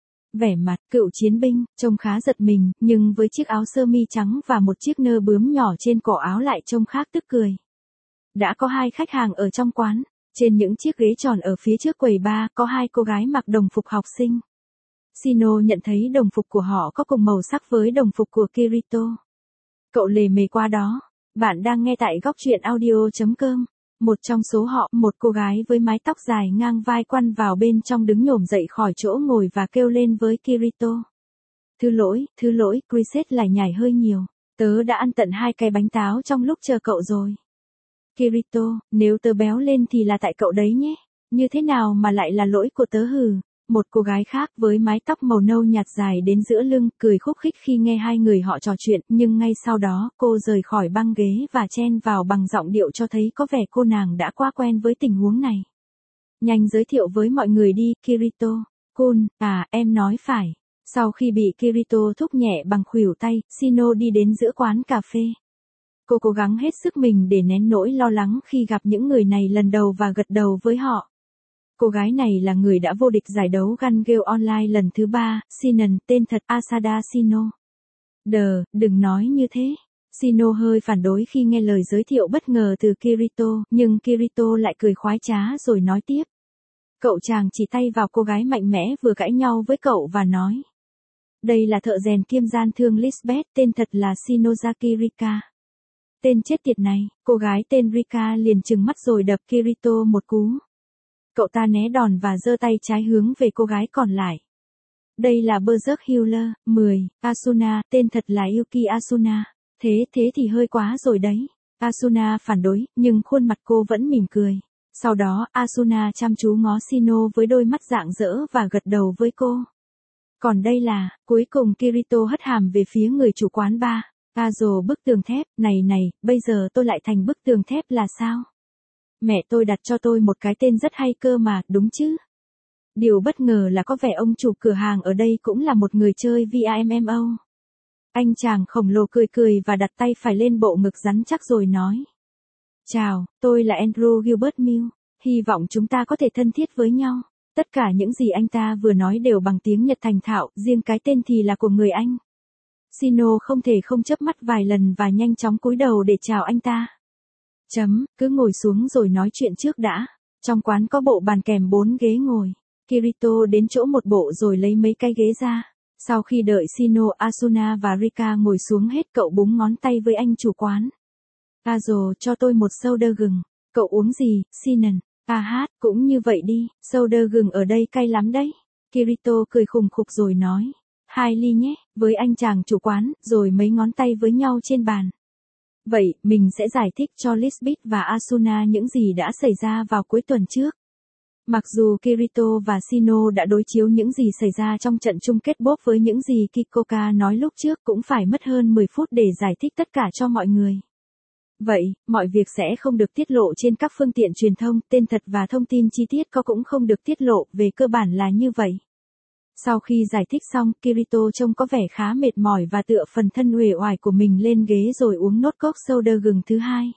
Vẻ mặt cựu chiến binh, trông khá giật mình, nhưng với chiếc áo sơ mi trắng và một chiếc nơ bướm nhỏ trên cổ áo lại trông khác tức cười. Đã có hai khách hàng ở trong quán, trên những chiếc ghế tròn ở phía trước quầy bar có hai cô gái mặc đồng phục học sinh. Shino nhận thấy đồng phục của họ có cùng màu sắc với đồng phục của Kirito. Cậu lề mề qua đó. Bạn đang nghe tại góc truyện audio.com. Một trong số họ, một cô gái với mái tóc dài ngang vai quăn vào bên trong đứng nhổm dậy khỏi chỗ ngồi và kêu lên với Kirito. Thứ lỗi, Chris lại nhảy hơi nhiều. Tớ đã ăn tận 2 cái bánh táo trong lúc chờ cậu rồi. Kirito, nếu tớ béo lên thì là tại cậu đấy nhé. Như thế nào mà lại là lỗi của tớ hừ? Một cô gái khác với mái tóc màu nâu nhạt dài đến giữa lưng, cười khúc khích khi nghe hai người họ trò chuyện, nhưng ngay sau đó, cô rời khỏi băng ghế và chen vào bằng giọng điệu cho thấy có vẻ cô nàng đã quá quen với tình huống này. Nhanh giới thiệu với mọi người đi, Kirito. Kun, em nói phải. Sau khi bị Kirito thúc nhẹ bằng khuỷu tay, Shino đi đến giữa quán cà phê. Cô cố gắng hết sức mình để nén nỗi lo lắng khi gặp những người này lần đầu và gật đầu với họ. Cô gái này là người đã vô địch giải đấu Gun Gale Online lần thứ 3, Sinon, tên thật Asada Shino. Đừng nói như thế. Shino hơi phản đối khi nghe lời giới thiệu bất ngờ từ Kirito, nhưng Kirito lại cười khoái trá rồi nói tiếp. Cậu chàng chỉ tay vào cô gái mạnh mẽ vừa cãi nhau với cậu và nói. Đây là thợ rèn kiêm gian thương Lisbeth, tên thật là Shinozaki Rika. Tên chết tiệt này, cô gái tên Rika liền trừng mắt rồi đập Kirito một cú. Cậu ta né đòn và giơ tay trái hướng về cô gái còn lại. Đây là Berserk Healer, 10, Asuna, tên thật là Yuki Asuna. Thế thì hơi quá rồi đấy. Asuna phản đối, nhưng khuôn mặt cô vẫn mỉm cười. Sau đó, Asuna chăm chú ngó Shino với đôi mắt rạng rỡ và gật đầu với cô. Còn đây là, cuối cùng Kirito hất hàm về phía người chủ quán bar. Bức tường thép, này, bây giờ tôi lại thành bức tường thép là sao? Mẹ tôi đặt cho tôi một cái tên rất hay cơ mà, đúng chứ? Điều bất ngờ là có vẻ ông chủ cửa hàng ở đây cũng là một người chơi VRMMO. Anh chàng khổng lồ cười và đặt tay phải lên bộ ngực rắn chắc rồi nói. Chào, tôi là Andrew Gilbert Mill, hy vọng chúng ta có thể thân thiết với nhau. Tất cả những gì anh ta vừa nói đều bằng tiếng Nhật thành thạo, riêng cái tên thì là của người Anh. Shino không thể không chớp mắt vài lần và nhanh chóng cúi đầu để chào anh ta. Cứ ngồi xuống rồi nói chuyện trước đã. Trong quán có bộ bàn kèm 4 ghế ngồi. Kirito đến chỗ một bộ rồi lấy mấy cái ghế ra. Sau khi đợi Shino, Asuna và Rika ngồi xuống hết, cậu búng ngón tay với anh chủ quán. Cho tôi một soda gừng. Cậu uống gì, Sinon? Cũng như vậy đi, soda gừng ở đây cay lắm đấy. Kirito cười khùng khục rồi nói. 2 ly nhé, với anh chàng chủ quán, rồi mấy ngón tay với nhau trên bàn. Vậy, mình sẽ giải thích cho Lisbeth và Asuna những gì đã xảy ra vào cuối tuần trước. Mặc dù Kirito và Shino đã đối chiếu những gì xảy ra trong trận chung kết bốp với những gì Kikoka nói lúc trước, cũng phải mất hơn 10 phút để giải thích tất cả cho mọi người. Vậy, mọi việc sẽ không được tiết lộ trên các phương tiện truyền thông, tên thật và thông tin chi tiết cũng không được tiết lộ, về cơ bản là như vậy. Sau khi giải thích xong, Kirito trông có vẻ khá mệt mỏi và tựa phần thân uể oải của mình lên ghế rồi uống nốt cốc soda gừng thứ 2.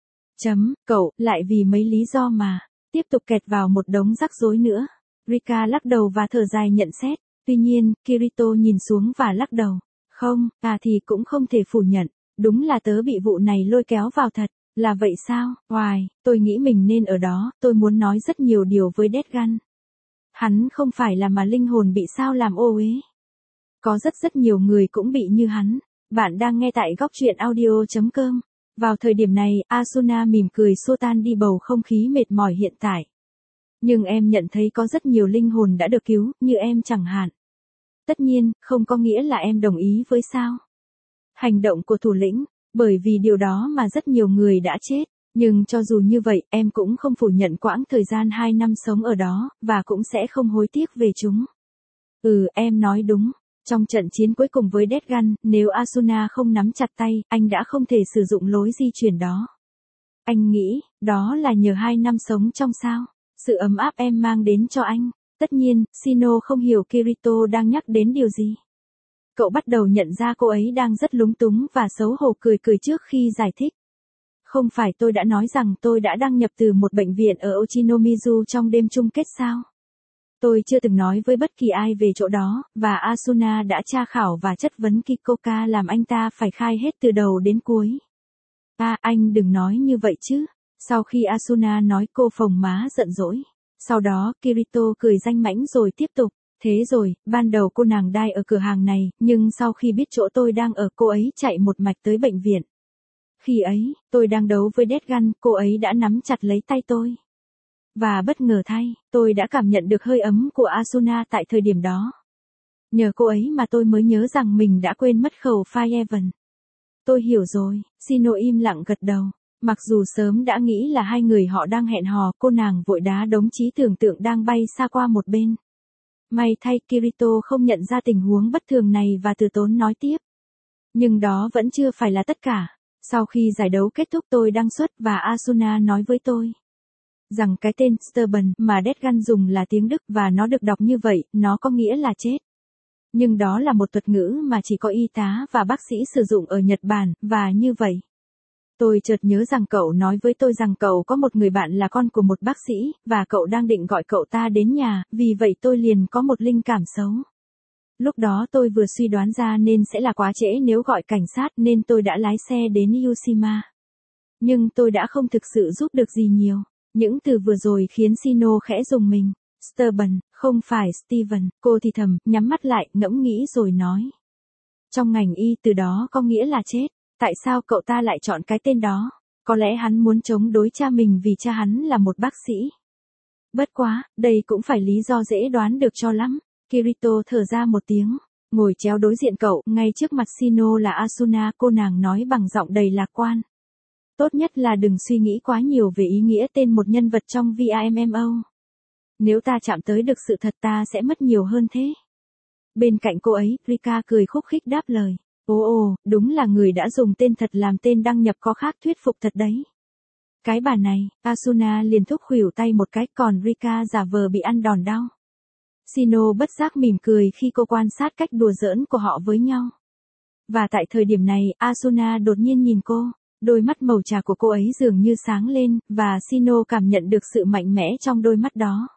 Cậu, lại vì mấy lý do mà, tiếp tục kẹt vào một đống rắc rối nữa. Rika lắc đầu và thở dài nhận xét. Tuy nhiên, Kirito nhìn xuống và lắc đầu. Không, thì cũng không thể phủ nhận. Đúng là tớ bị vụ này lôi kéo vào thật. Là vậy sao? Tôi nghĩ mình nên ở đó, tôi muốn nói rất nhiều điều với Deadgun. Hắn không phải là mà linh hồn bị sao làm ô uế. Có rất nhiều người cũng bị như hắn. Bạn đang nghe tại góc truyện audio.com. Vào thời điểm này, Asuna mỉm cười xua tan đi bầu không khí mệt mỏi hiện tại. Nhưng em nhận thấy có rất nhiều linh hồn đã được cứu, như em chẳng hạn. Tất nhiên, không có nghĩa là em đồng ý với sao hành động của thủ lĩnh, bởi vì điều đó mà rất nhiều người đã chết. Nhưng cho dù như vậy, em cũng không phủ nhận quãng thời gian 2 năm sống ở đó, và cũng sẽ không hối tiếc về chúng. Em nói đúng. Trong trận chiến cuối cùng với Death Gun, nếu Asuna không nắm chặt tay, anh đã không thể sử dụng lối di chuyển đó. Anh nghĩ, đó là nhờ 2 năm sống trong sao. Sự ấm áp em mang đến cho anh. Tất nhiên, Shino không hiểu Kirito đang nhắc đến điều gì. Cậu bắt đầu nhận ra cô ấy đang rất lúng túng và xấu hổ cười trước khi giải thích. Không phải tôi đã nói rằng tôi đã đăng nhập từ một bệnh viện ở Ochinomizu trong đêm chung kết sao? Tôi chưa từng nói với bất kỳ ai về chỗ đó, và Asuna đã tra khảo và chất vấn Kikoka làm anh ta phải khai hết từ đầu đến cuối. Anh đừng nói như vậy chứ. Sau khi Asuna nói, cô phồng má giận dỗi. Sau đó Kirito cười danh mãnh rồi tiếp tục. Thế rồi, ban đầu cô nàng đai ở cửa hàng này, nhưng sau khi biết chỗ tôi đang ở, cô ấy chạy một mạch tới bệnh viện. Khi ấy, tôi đang đấu với Death Gun, cô ấy đã nắm chặt lấy tay tôi. Và bất ngờ thay, tôi đã cảm nhận được hơi ấm của Asuna tại thời điểm đó. Nhờ cô ấy mà tôi mới nhớ rằng mình đã quên mất khẩu Fire Evan. Tôi hiểu rồi, Shino im lặng gật đầu. Mặc dù sớm đã nghĩ là hai người họ đang hẹn hò, cô nàng vội đá đống trí tưởng tượng đang bay xa qua một bên. May thay Kirito không nhận ra tình huống bất thường này và từ tốn nói tiếp. Nhưng đó vẫn chưa phải là tất cả. Sau khi giải đấu kết thúc, tôi đăng xuất và Asuna nói với tôi rằng cái tên Stubborn mà Death Gun dùng là tiếng Đức và nó được đọc như vậy, nó có nghĩa là chết. Nhưng đó là một thuật ngữ mà chỉ có y tá và bác sĩ sử dụng ở Nhật Bản, và như vậy. Tôi chợt nhớ rằng cậu nói với tôi rằng cậu có một người bạn là con của một bác sĩ, và cậu đang định gọi cậu ta đến nhà, vì vậy tôi liền có một linh cảm xấu. Lúc đó tôi vừa suy đoán ra nên sẽ là quá trễ nếu gọi cảnh sát nên tôi đã lái xe đến Yushima. Nhưng tôi đã không thực sự giúp được gì nhiều. Những từ vừa rồi khiến Shino khẽ rùng mình. Stubborn, không phải Steven, cô thì thầm, nhắm mắt lại, ngẫm nghĩ rồi nói. Trong ngành y từ đó có nghĩa là chết. Tại sao cậu ta lại chọn cái tên đó? Có lẽ hắn muốn chống đối cha mình vì cha hắn là một bác sĩ. Bất quá, đây cũng phải lý do dễ đoán được cho lắm. Kirito thở ra một tiếng, ngồi chéo đối diện cậu, ngay trước mặt Shino là Asuna, cô nàng nói bằng giọng đầy lạc quan. Tốt nhất là đừng suy nghĩ quá nhiều về ý nghĩa tên một nhân vật trong VAMMO. Nếu ta chạm tới được sự thật ta sẽ mất nhiều hơn thế. Bên cạnh cô ấy, Rika cười khúc khích đáp lời. Đúng là người đã dùng tên thật làm tên đăng nhập có khác thuyết phục thật đấy. Cái bà này, Asuna liền thúc khuỷu tay một cái, còn Rika giả vờ bị ăn đòn đau. Shino bất giác mỉm cười khi cô quan sát cách đùa giỡn của họ với nhau. Và tại thời điểm này, Asuna đột nhiên nhìn cô, đôi mắt màu trà của cô ấy dường như sáng lên, và Shino cảm nhận được sự mạnh mẽ trong đôi mắt đó.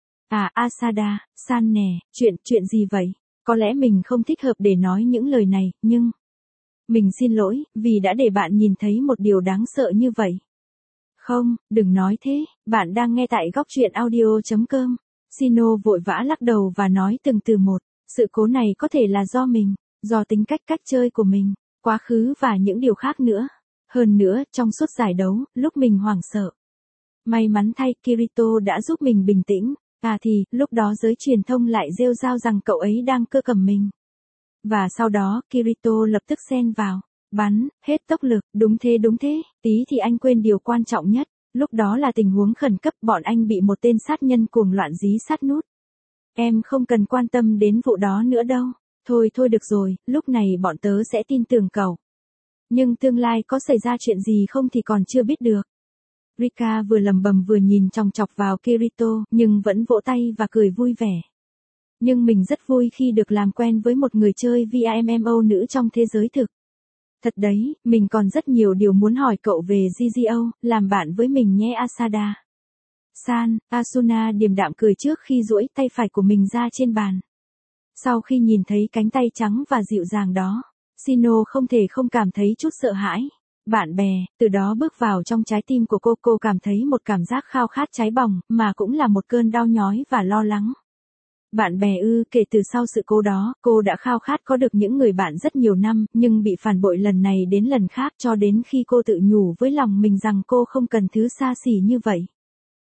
Asada-san nè, chuyện gì vậy? Có lẽ mình không thích hợp để nói những lời này, nhưng... Mình xin lỗi, vì đã để bạn nhìn thấy một điều đáng sợ như vậy. Không, đừng nói thế, bạn đang nghe tại góc truyện audio.com. Shino vội vã lắc đầu và nói từng từ một, sự cố này có thể là do mình, do tính cách chơi của mình, quá khứ và những điều khác nữa. Hơn nữa, trong suốt giải đấu, lúc mình hoảng sợ. May mắn thay Kirito đã giúp mình bình tĩnh, lúc đó giới truyền thông lại rêu rao rằng cậu ấy đang cơ cầm mình. Và sau đó, Kirito lập tức xen vào, bắn, hết tốc lực, đúng thế, tí thì anh quên điều quan trọng nhất. Lúc đó là tình huống khẩn cấp, bọn anh bị một tên sát nhân cuồng loạn dí sát nút. Em không cần quan tâm đến vụ đó nữa đâu. Thôi được rồi, lúc này bọn tớ sẽ tin tưởng cậu. Nhưng tương lai có xảy ra chuyện gì không thì còn chưa biết được. Rika vừa lầm bầm vừa nhìn chòng chọc vào Kirito, nhưng vẫn vỗ tay và cười vui vẻ. Nhưng mình rất vui khi được làm quen với một người chơi VAMMO nữ trong thế giới thực. Thật đấy, mình còn rất nhiều điều muốn hỏi cậu về GGO, làm bạn với mình nhé Asada. San, Asuna điềm đạm cười trước khi duỗi tay phải của mình ra trên bàn. Sau khi nhìn thấy cánh tay trắng và dịu dàng đó, Shino không thể không cảm thấy chút sợ hãi. Bạn bè, từ đó bước vào trong trái tim của cô cảm thấy một cảm giác khao khát cháy bỏng, mà cũng là một cơn đau nhói và lo lắng. Bạn bè kể từ sau sự cố đó, cô đã khao khát có được những người bạn rất nhiều năm, nhưng bị phản bội lần này đến lần khác cho đến khi cô tự nhủ với lòng mình rằng cô không cần thứ xa xỉ như vậy.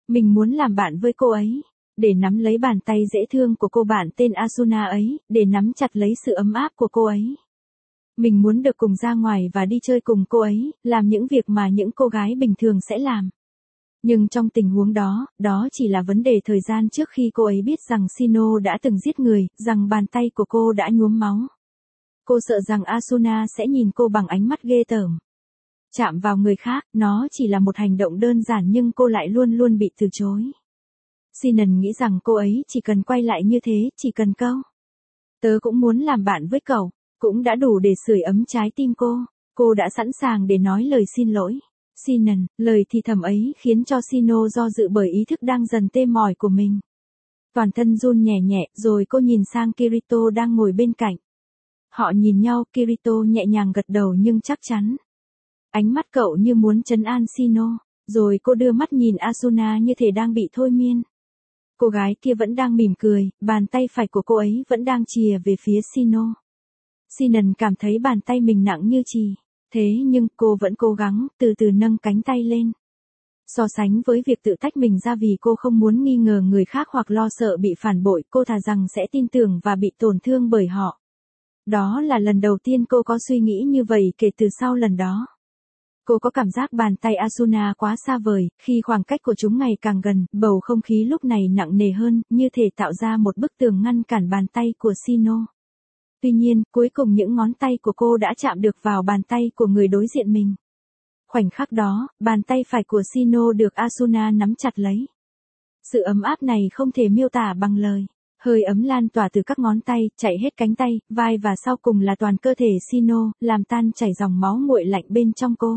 Mình muốn làm bạn với cô ấy, để nắm lấy bàn tay dễ thương của cô bạn tên Asuna ấy, để nắm chặt lấy sự ấm áp của cô ấy. Mình muốn được cùng ra ngoài và đi chơi cùng cô ấy, làm những việc mà những cô gái bình thường sẽ làm. Nhưng trong tình huống đó, đó chỉ là vấn đề thời gian trước khi cô ấy biết rằng Shino đã từng giết người, rằng bàn tay của cô đã nhuốm máu. Cô sợ rằng Asuna sẽ nhìn cô bằng ánh mắt ghê tởm. Chạm vào người khác, nó chỉ là một hành động đơn giản nhưng cô lại luôn luôn bị từ chối. Sinan nghĩ rằng cô ấy chỉ cần quay lại như thế, chỉ cần câu. Tớ cũng muốn làm bạn với cậu, cũng đã đủ để sưởi ấm trái tim cô. Cô đã sẵn sàng để nói lời xin lỗi. Sinan, lời thì thầm ấy khiến cho Shino do dự bởi ý thức đang dần tê mỏi của mình. Toàn thân run nhẹ nhẹ, rồi cô nhìn sang Kirito đang ngồi bên cạnh. Họ nhìn nhau, Kirito nhẹ nhàng gật đầu nhưng chắc chắn. Ánh mắt cậu như muốn trấn an Shino, rồi cô đưa mắt nhìn Asuna như thể đang bị thôi miên. Cô gái kia vẫn đang mỉm cười, bàn tay phải của cô ấy vẫn đang chìa về phía Shino. Sinan cảm thấy bàn tay mình nặng như chì. Thế nhưng cô vẫn cố gắng, từ từ nâng cánh tay lên. So sánh với việc tự tách mình ra vì cô không muốn nghi ngờ người khác hoặc lo sợ bị phản bội, cô thà rằng sẽ tin tưởng và bị tổn thương bởi họ. Đó là lần đầu tiên cô có suy nghĩ như vậy kể từ sau lần đó. Cô có cảm giác bàn tay Asuna quá xa vời, khi khoảng cách của chúng ngày càng gần, bầu không khí lúc này nặng nề hơn, như thể tạo ra một bức tường ngăn cản bàn tay của Shino. Tuy nhiên, cuối cùng những ngón tay của cô đã chạm được vào bàn tay của người đối diện mình. Khoảnh khắc đó, bàn tay phải của Shino được Asuna nắm chặt lấy. Sự ấm áp này không thể miêu tả bằng lời. Hơi ấm lan tỏa từ các ngón tay, chạy hết cánh tay, vai và sau cùng là toàn cơ thể Shino, làm tan chảy dòng máu nguội lạnh bên trong cô.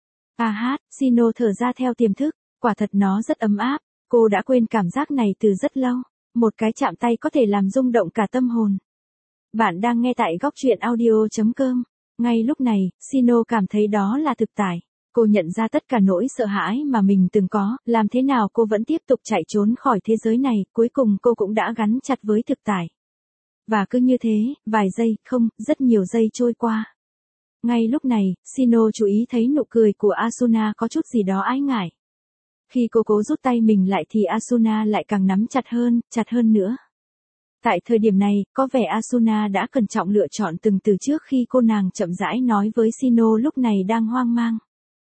Shino thở ra theo tiềm thức, quả thật nó rất ấm áp, cô đã quên cảm giác này từ rất lâu. Một cái chạm tay có thể làm rung động cả tâm hồn. Bạn đang nghe tại góc truyện audio.com. Ngay lúc này, Shino cảm thấy đó là thực tại. Cô nhận ra tất cả nỗi sợ hãi mà mình từng có, làm thế nào cô vẫn tiếp tục chạy trốn khỏi thế giới này, cuối cùng cô cũng đã gắn chặt với thực tại. Và cứ như thế, vài giây, không, rất nhiều giây trôi qua. Ngay lúc này, Shino chú ý thấy nụ cười của Asuna có chút gì đó ái ngại. Khi cô cố rút tay mình lại thì Asuna lại càng nắm chặt hơn nữa. Tại thời điểm này, có vẻ Asuna đã cẩn trọng lựa chọn từng từ trước khi cô nàng chậm rãi nói với Shino lúc này đang hoang mang.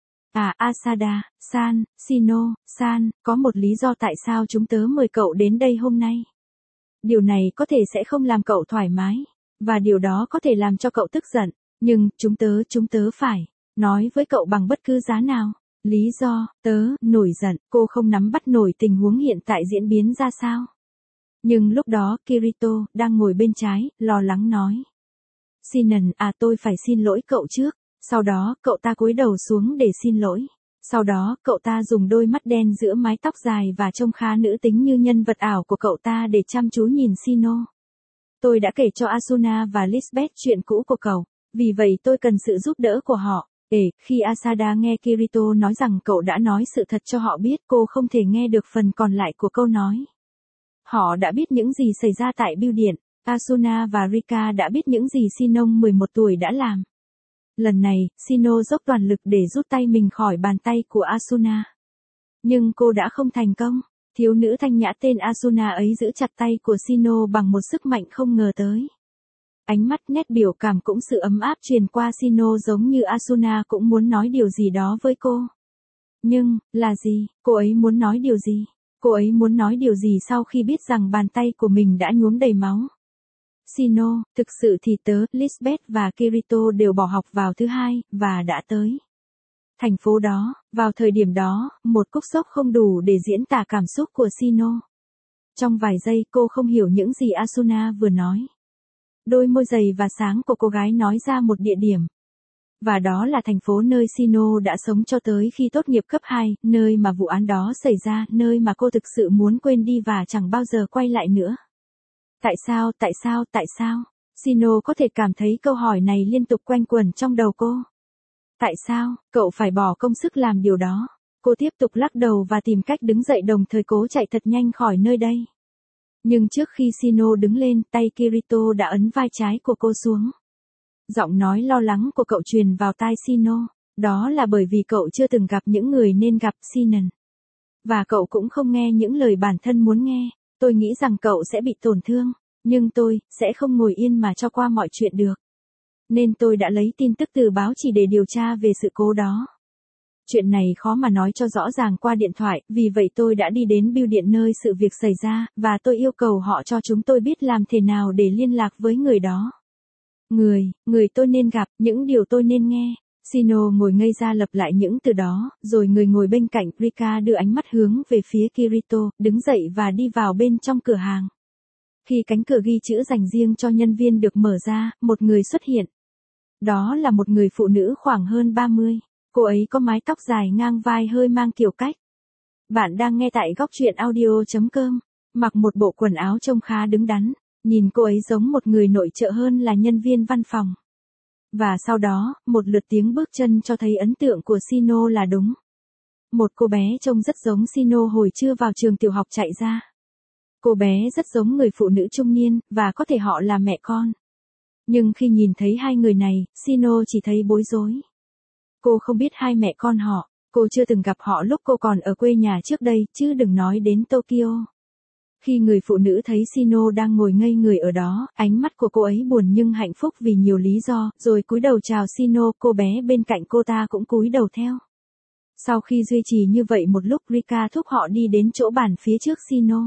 Asada-san, Shino-san, có một lý do tại sao chúng tớ mời cậu đến đây hôm nay. Điều này có thể sẽ không làm cậu thoải mái, và điều đó có thể làm cho cậu tức giận, nhưng chúng tớ phải nói với cậu bằng bất cứ giá nào. Lý do, tớ nổi giận, cô không nắm bắt nổi tình huống hiện tại diễn biến ra sao. Nhưng lúc đó Kirito, đang ngồi bên trái, lo lắng nói. Sinan, tôi phải xin lỗi cậu trước. Sau đó, cậu ta cúi đầu xuống để xin lỗi. Sau đó, cậu ta dùng đôi mắt đen giữa mái tóc dài và trông khá nữ tính như nhân vật ảo của cậu ta để chăm chú nhìn Shino. Tôi đã kể cho Asuna và Lisbeth chuyện cũ của cậu, vì vậy tôi cần sự giúp đỡ của họ. Khi Asada nghe Kirito nói rằng cậu đã nói sự thật cho họ biết, cô không thể nghe được phần còn lại của câu nói. Họ đã biết những gì xảy ra tại bưu điện, Asuna và Rika đã biết những gì Shino 11 tuổi đã làm. Lần này, Shino dốc toàn lực để rút tay mình khỏi bàn tay của Asuna. Nhưng cô đã không thành công. Thiếu nữ thanh nhã tên Asuna ấy giữ chặt tay của Shino bằng một sức mạnh không ngờ tới. Ánh mắt nét biểu cảm cũng sự ấm áp truyền qua Shino giống như Asuna cũng muốn nói điều gì đó với cô. Nhưng, là gì? Cô ấy muốn nói điều gì? Cô ấy muốn nói điều gì sau khi biết rằng bàn tay của mình đã nhuốm đầy máu? Shino, thực sự thì tớ, Lisbeth và Kirito đều bỏ học vào thứ hai, và đã tới thành phố đó. Vào thời điểm đó, một cú sốc không đủ để diễn tả cảm xúc của Shino. Trong vài giây cô không hiểu những gì Asuna vừa nói. Đôi môi dày và sáng của cô gái nói ra một địa điểm. Và đó là thành phố nơi Shino đã sống cho tới khi tốt nghiệp cấp 2, nơi mà vụ án đó xảy ra, nơi mà cô thực sự muốn quên đi và chẳng bao giờ quay lại nữa. Tại sao? Shino có thể cảm thấy câu hỏi này liên tục quanh quẩn trong đầu cô. Tại sao, cậu phải bỏ công sức làm điều đó? Cô tiếp tục lắc đầu và tìm cách đứng dậy đồng thời cố chạy thật nhanh khỏi nơi đây. Nhưng trước khi Shino đứng lên, tay Kirito đã ấn vai trái của cô xuống. Giọng nói lo lắng của cậu truyền vào tai Shino. Đó là bởi vì cậu chưa từng gặp những người nên gặp, Sinan. Và cậu cũng không nghe những lời bản thân muốn nghe. Tôi nghĩ rằng cậu sẽ bị tổn thương. Nhưng tôi, sẽ không ngồi yên mà cho qua mọi chuyện được. Nên tôi đã lấy tin tức từ báo chỉ để điều tra về sự cố đó. Chuyện này khó mà nói cho rõ ràng qua điện thoại, vì vậy tôi đã đi đến bưu điện nơi sự việc xảy ra, và tôi yêu cầu họ cho chúng tôi biết làm thế nào để liên lạc với người đó. Người tôi nên gặp, những điều tôi nên nghe. Shino ngồi ngây ra lặp lại những từ đó, rồi người ngồi bên cạnh Rika đưa ánh mắt hướng về phía Kirito, đứng dậy và đi vào bên trong cửa hàng. Khi cánh cửa ghi chữ dành riêng cho nhân viên được mở ra, một người xuất hiện. Đó là một người phụ nữ khoảng hơn 30. Cô ấy có mái tóc dài ngang vai hơi mang kiểu cách. Bạn đang nghe tại góc truyện audio.com. Mặc một bộ quần áo trông khá đứng đắn. Nhìn cô ấy giống một người nội trợ hơn là nhân viên văn phòng. Và sau đó, một lượt tiếng bước chân cho thấy ấn tượng của Shino là đúng. Một cô bé trông rất giống Shino hồi chưa vào trường tiểu học chạy ra. Cô bé rất giống người phụ nữ trung niên, và có thể họ là mẹ con. Nhưng khi nhìn thấy hai người này, Shino chỉ thấy bối rối. Cô không biết hai mẹ con họ, cô chưa từng gặp họ lúc cô còn ở quê nhà trước đây, chứ đừng nói đến Tokyo. Khi người phụ nữ thấy Shino đang ngồi ngây người ở đó, ánh mắt của cô ấy buồn nhưng hạnh phúc vì nhiều lý do, rồi cúi đầu chào Shino, cô bé bên cạnh cô ta cũng cúi đầu theo. Sau khi duy trì như vậy một lúc, Rika thúc họ đi đến chỗ bàn phía trước Shino.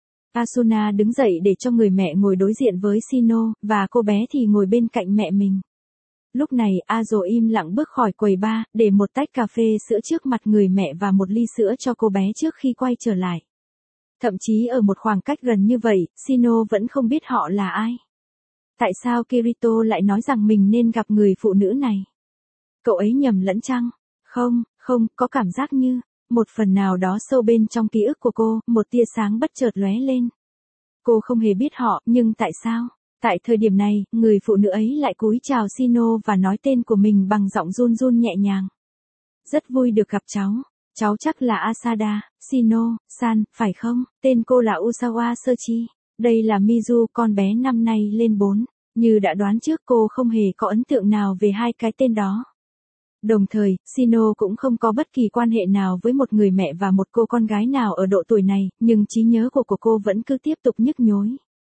Asuna đứng dậy để cho người mẹ ngồi đối diện với Shino, và cô bé thì ngồi bên cạnh mẹ mình. Lúc này, Azo im lặng bước khỏi quầy bar, để một tách cà phê sữa trước mặt người mẹ và một ly sữa cho cô bé trước khi quay trở lại. Thậm chí ở một khoảng cách gần như vậy, Shino vẫn không biết họ là ai. Tại sao Kirito lại nói rằng mình nên gặp người phụ nữ này? Cậu ấy nhầm lẫn chăng? Không, có cảm giác như, một phần nào đó sâu bên trong ký ức của cô, một tia sáng bất chợt lóe lên. Cô không hề biết họ, nhưng tại sao? Tại thời điểm này, người phụ nữ ấy lại cúi chào Shino và nói tên của mình bằng giọng run run nhẹ nhàng. Rất vui được gặp cháu. Cháu chắc là Asada, Shino-san, phải không? Tên cô là Usawa Sechi. Đây là Mizu, con bé năm nay lên 4. Như đã đoán trước, cô không hề có ấn tượng nào về hai cái tên đó. Đồng thời, Shino cũng không có bất kỳ quan hệ nào với một người mẹ và một cô con gái nào ở độ tuổi này, nhưng trí nhớ của cô vẫn cứ tiếp tục nhức nhối.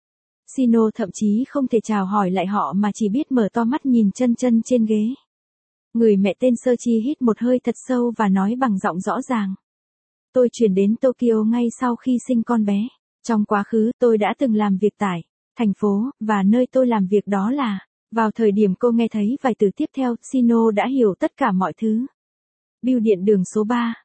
Shino thậm chí không thể chào hỏi lại họ mà chỉ biết mở to mắt nhìn chân trên ghế. Người mẹ tên Sechi hít một hơi thật sâu và nói bằng giọng rõ ràng. Tôi chuyển đến Tokyo ngay sau khi sinh con bé. Trong quá khứ, tôi đã từng làm việc tại thành phố, và nơi tôi làm việc đó là... Vào thời điểm cô nghe thấy vài từ tiếp theo, Shino đã hiểu tất cả mọi thứ. Bưu điện đường số 3.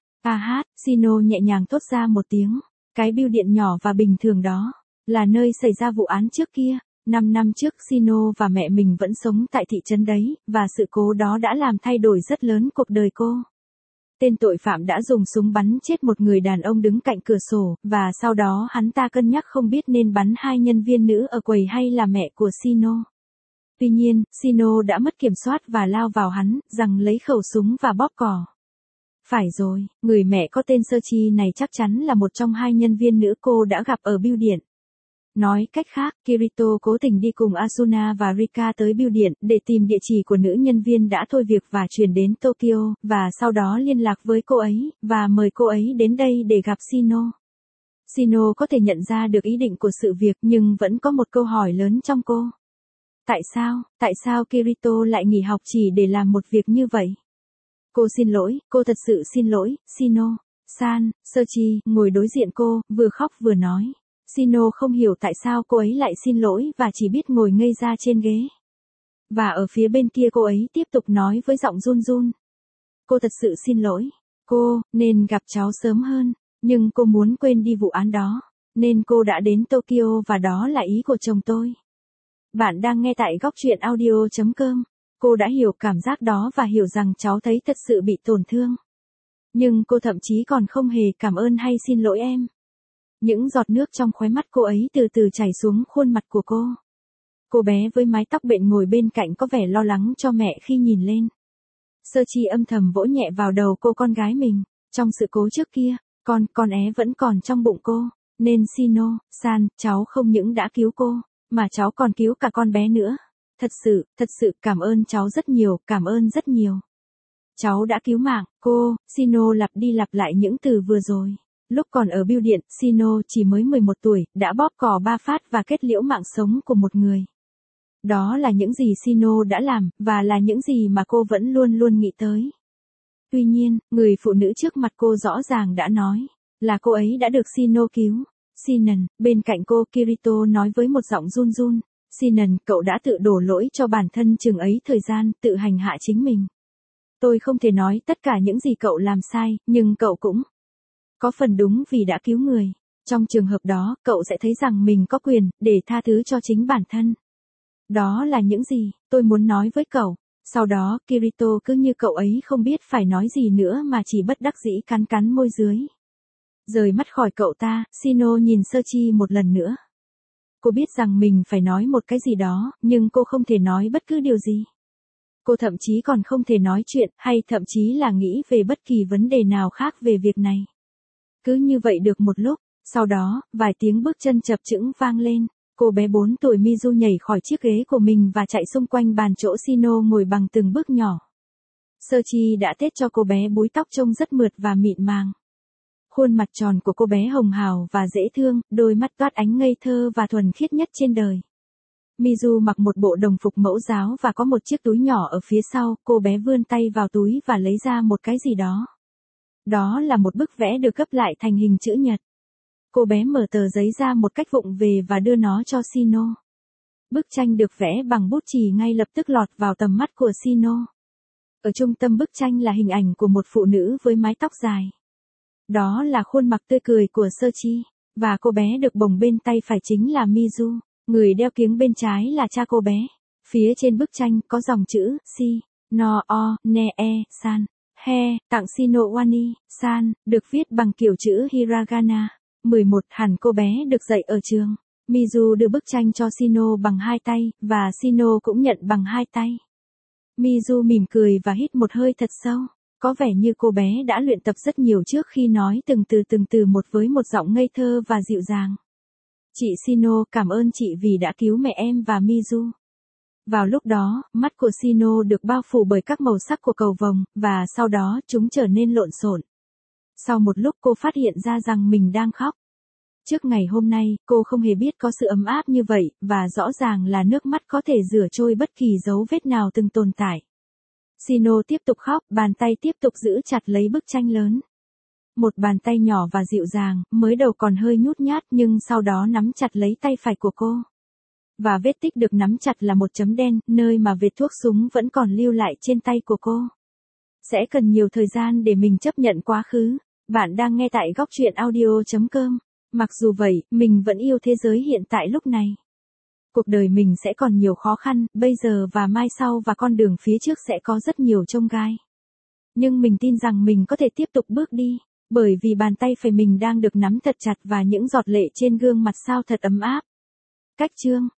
Shino nhẹ nhàng thốt ra một tiếng. Cái bưu điện nhỏ và bình thường đó, là nơi xảy ra vụ án trước kia. 5 năm trước, Shino và mẹ mình vẫn sống tại thị trấn đấy, và sự cố đó đã làm thay đổi rất lớn cuộc đời cô. Tên tội phạm đã dùng súng bắn chết một người đàn ông đứng cạnh cửa sổ, và sau đó hắn ta cân nhắc không biết nên bắn hai nhân viên nữ ở quầy hay là mẹ của Shino. Tuy nhiên, Shino đã mất kiểm soát và lao vào hắn, giằng lấy khẩu súng và bóp cò. Phải rồi, người mẹ có tên Sechi này chắc chắn là một trong hai nhân viên nữ cô đã gặp ở bưu điện. Nói cách khác, Kirito cố tình đi cùng Asuna và Rika tới bưu điện để tìm địa chỉ của nữ nhân viên đã thôi việc và chuyển đến Tokyo, và sau đó liên lạc với cô ấy, và mời cô ấy đến đây để gặp Shino. Shino có thể nhận ra được ý định của sự việc nhưng vẫn có một câu hỏi lớn trong cô. Tại sao Kirito lại nghỉ học chỉ để làm một việc như vậy? Cô xin lỗi, cô thật sự xin lỗi, Shino-san. Sechi ngồi đối diện cô, vừa khóc vừa nói. Shino không hiểu tại sao cô ấy lại xin lỗi và chỉ biết ngồi ngây ra trên ghế. Và ở phía bên kia cô ấy tiếp tục nói với giọng run run. Cô thật sự xin lỗi. Cô nên gặp cháu sớm hơn, nhưng cô muốn quên đi vụ án đó, nên cô đã đến Tokyo và đó là ý của chồng tôi. Bạn đang nghe tại góc truyện audio.com. Cô đã hiểu cảm giác đó và hiểu rằng cháu thấy thật sự bị tổn thương. Nhưng cô thậm chí còn không hề cảm ơn hay xin lỗi em. Những giọt nước trong khóe mắt cô ấy từ từ chảy xuống khuôn mặt của cô. Cô bé với mái tóc bện ngồi bên cạnh có vẻ lo lắng cho mẹ khi nhìn lên. Sechi âm thầm vỗ nhẹ vào đầu cô con gái mình. Trong sự cố trước kia, con é vẫn còn trong bụng cô. Nên Shino-san, cháu không những đã cứu cô, mà cháu còn cứu cả con bé nữa. Thật sự cảm ơn cháu rất nhiều, cảm ơn rất nhiều. Cháu đã cứu mạng cô. Shino lặp đi lặp lại những từ vừa rồi. Lúc còn ở bưu điện, Sino chỉ mới 11 tuổi, đã bóp cò 3 phát và kết liễu mạng sống của một người. Đó là những gì Sino đã làm, và là những gì mà cô vẫn luôn luôn nghĩ tới. Tuy nhiên, người phụ nữ trước mặt cô rõ ràng đã nói là cô ấy đã được Sino cứu. Sinan, bên cạnh cô, Kirito nói với một giọng run run. Sinan, cậu đã tự đổ lỗi cho bản thân chừng ấy thời gian, tự hành hạ chính mình. Tôi không thể nói tất cả những gì cậu làm sai, nhưng cậu cũng có phần đúng vì đã cứu người. Trong trường hợp đó, cậu sẽ thấy rằng mình có quyền để tha thứ cho chính bản thân. Đó là những gì tôi muốn nói với cậu. Sau đó, Kirito cứ như cậu ấy không biết phải nói gì nữa mà chỉ bất đắc dĩ cắn cắn môi dưới. Rời mắt khỏi cậu ta, Shino nhìn Sơ Chi một lần nữa. Cô biết rằng mình phải nói một cái gì đó, nhưng cô không thể nói bất cứ điều gì. Cô thậm chí còn không thể nói chuyện, hay thậm chí là nghĩ về bất kỳ vấn đề nào khác về việc này. Cứ như vậy được một lúc, sau đó, vài tiếng bước chân chập chững vang lên. Cô bé 4 tuổi Mizu nhảy khỏi chiếc ghế của mình và chạy xung quanh bàn chỗ Shino ngồi bằng từng bước nhỏ. Sơ Chi đã tết cho cô bé búi tóc trông rất mượt và mịn màng. Khuôn mặt tròn của cô bé hồng hào và dễ thương, đôi mắt toát ánh ngây thơ và thuần khiết nhất trên đời. Mizu mặc một bộ đồng phục mẫu giáo và có một chiếc túi nhỏ ở phía sau, cô bé vươn tay vào túi và lấy ra một cái gì đó. Đó là một bức vẽ được gấp lại thành hình chữ nhật. Cô bé mở tờ giấy ra một cách vụng về và đưa nó cho Shino. Bức tranh được vẽ bằng bút chì ngay lập tức lọt vào tầm mắt của Shino. Ở trung tâm bức tranh là hình ảnh của một phụ nữ với mái tóc dài. Đó là khuôn mặt tươi cười của Sơ Chi, và cô bé được bồng bên tay phải chính là Mizu, người đeo kiếng bên trái là cha cô bé. Phía trên bức tranh có dòng chữ, Si, No O, Ne E, San, He, tặng Shino Wani, San, được viết bằng kiểu chữ Hiragana. 11. Hẳn cô bé được dạy ở trường. Mizu đưa bức tranh cho Shino bằng hai tay, và Shino cũng nhận bằng hai tay. Mizu mỉm cười và hít một hơi thật sâu. Có vẻ như cô bé đã luyện tập rất nhiều trước khi nói từng từ một với một giọng ngây thơ và dịu dàng. Chị Shino, cảm ơn chị vì đã cứu mẹ em và Mizu. Vào lúc đó, mắt của Shino được bao phủ bởi các màu sắc của cầu vồng, và sau đó chúng trở nên lộn xộn. Sau một lúc cô phát hiện ra rằng mình đang khóc. Trước ngày hôm nay, cô không hề biết có sự ấm áp như vậy, và rõ ràng là nước mắt có thể rửa trôi bất kỳ dấu vết nào từng tồn tại. Shino tiếp tục khóc, bàn tay tiếp tục giữ chặt lấy bức tranh lớn. Một bàn tay nhỏ và dịu dàng, mới đầu còn hơi nhút nhát nhưng sau đó nắm chặt lấy tay phải của cô. Và vết tích được nắm chặt là một chấm đen, nơi mà vệt thuốc súng vẫn còn lưu lại trên tay của cô. Sẽ cần nhiều thời gian để mình chấp nhận quá khứ. Bạn đang nghe tại góc truyện audio.com. Mặc dù vậy, mình vẫn yêu thế giới hiện tại lúc này. Cuộc đời mình sẽ còn nhiều khó khăn, bây giờ và mai sau, và con đường phía trước sẽ có rất nhiều chông gai. Nhưng mình tin rằng mình có thể tiếp tục bước đi, bởi vì bàn tay phải mình đang được nắm thật chặt và những giọt lệ trên gương mặt sao thật ấm áp. Cách chương